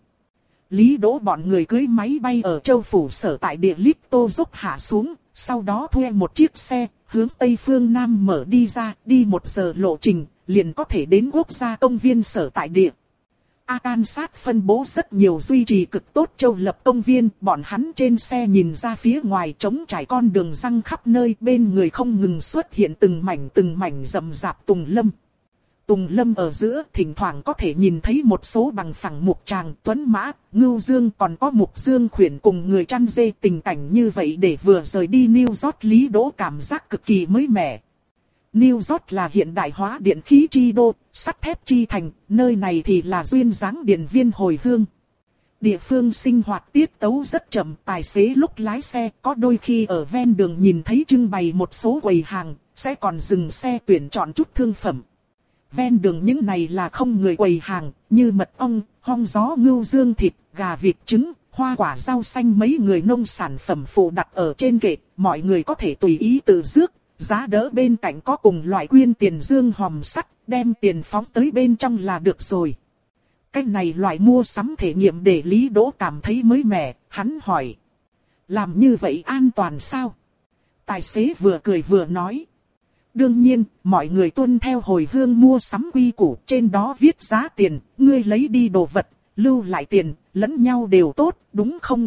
Lý Đỗ bọn người cưới máy bay ở châu phủ sở tại địa Lipto dốc hạ xuống, sau đó thuê một chiếc xe, hướng tây phương nam mở đi ra, đi một giờ lộ trình, liền có thể đến quốc gia công viên sở tại địa. Arkansas phân bố rất nhiều duy trì cực tốt châu lập công viên, bọn hắn trên xe nhìn ra phía ngoài trống trải con đường răng khắp nơi, bên người không ngừng xuất hiện từng mảnh từng mảnh rậm rạp tùng lâm. Tùng lâm ở giữa thỉnh thoảng có thể nhìn thấy một số bằng phẳng mục tràng, tuấn mã, ngưu dương, còn có mục dương khuyển cùng người chăn dê. Tình cảnh như vậy để vừa rời đi New York Lý Đỗ cảm giác cực kỳ mới mẻ. New York là hiện đại hóa điện khí chi đô, sắt thép chi thành, nơi này thì là duyên dáng điện viên hồi hương. Địa phương sinh hoạt tiết tấu rất chậm, tài xế lúc lái xe có đôi khi ở ven đường nhìn thấy trưng bày một số quầy hàng, sẽ còn dừng xe tuyển chọn chút thương phẩm. Ven đường những này là không người quầy hàng, như mật ong, hong gió, ngưu dương thịt, gà vịt trứng, hoa quả rau xanh, mấy người nông sản phẩm phụ đặt ở trên kệ, mọi người có thể tùy ý tự rước. Giá đỡ bên cạnh có cùng loại quyên tiền dương hòm sắt, đem tiền phóng tới bên trong là được rồi. Cái này loại mua sắm thể nghiệm để Lý Đỗ cảm thấy mới mẻ, hắn hỏi. Làm như vậy an toàn sao? Tài xế vừa cười vừa nói. Đương nhiên, mọi người tuân theo hồi hương mua sắm quy củ, trên đó viết giá tiền, ngươi lấy đi đồ vật, lưu lại tiền, lẫn nhau đều tốt, đúng không?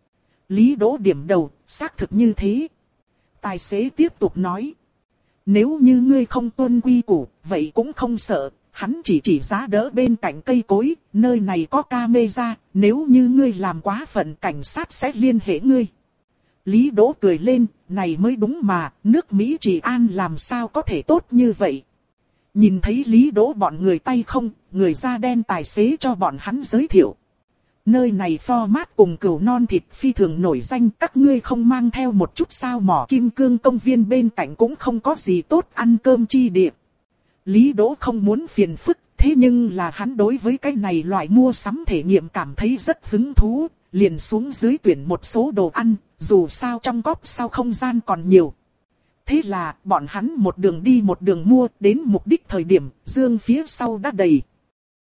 Lý Đỗ điểm đầu, xác thực như thế. Tài xế tiếp tục nói. Nếu như ngươi không tuân quy củ, vậy cũng không sợ. Hắn chỉ chỉ giá đỡ bên cạnh cây cối, nơi này có camera, nếu như ngươi làm quá phận cảnh sát sẽ liên hệ ngươi. Lý Đỗ cười lên, này mới đúng mà, nước Mỹ trị an làm sao có thể tốt như vậy. Nhìn thấy Lý Đỗ bọn người tay không, người da đen tài xế cho bọn hắn giới thiệu. Nơi này format cùng cừu non thịt phi thường nổi danh, các ngươi không mang theo một chút sao? Mỏ kim cương công viên bên cạnh cũng không có gì tốt ăn cơm chi địa. Lý Đỗ không muốn phiền phức, thế nhưng là hắn đối với cái này loại mua sắm thể nghiệm cảm thấy rất hứng thú, liền xuống dưới tuyển một số đồ ăn, dù sao trong cốp sau không gian còn nhiều. Thế là bọn hắn một đường đi một đường mua, đến mục đích thời điểm, dương phía sau đã đầy.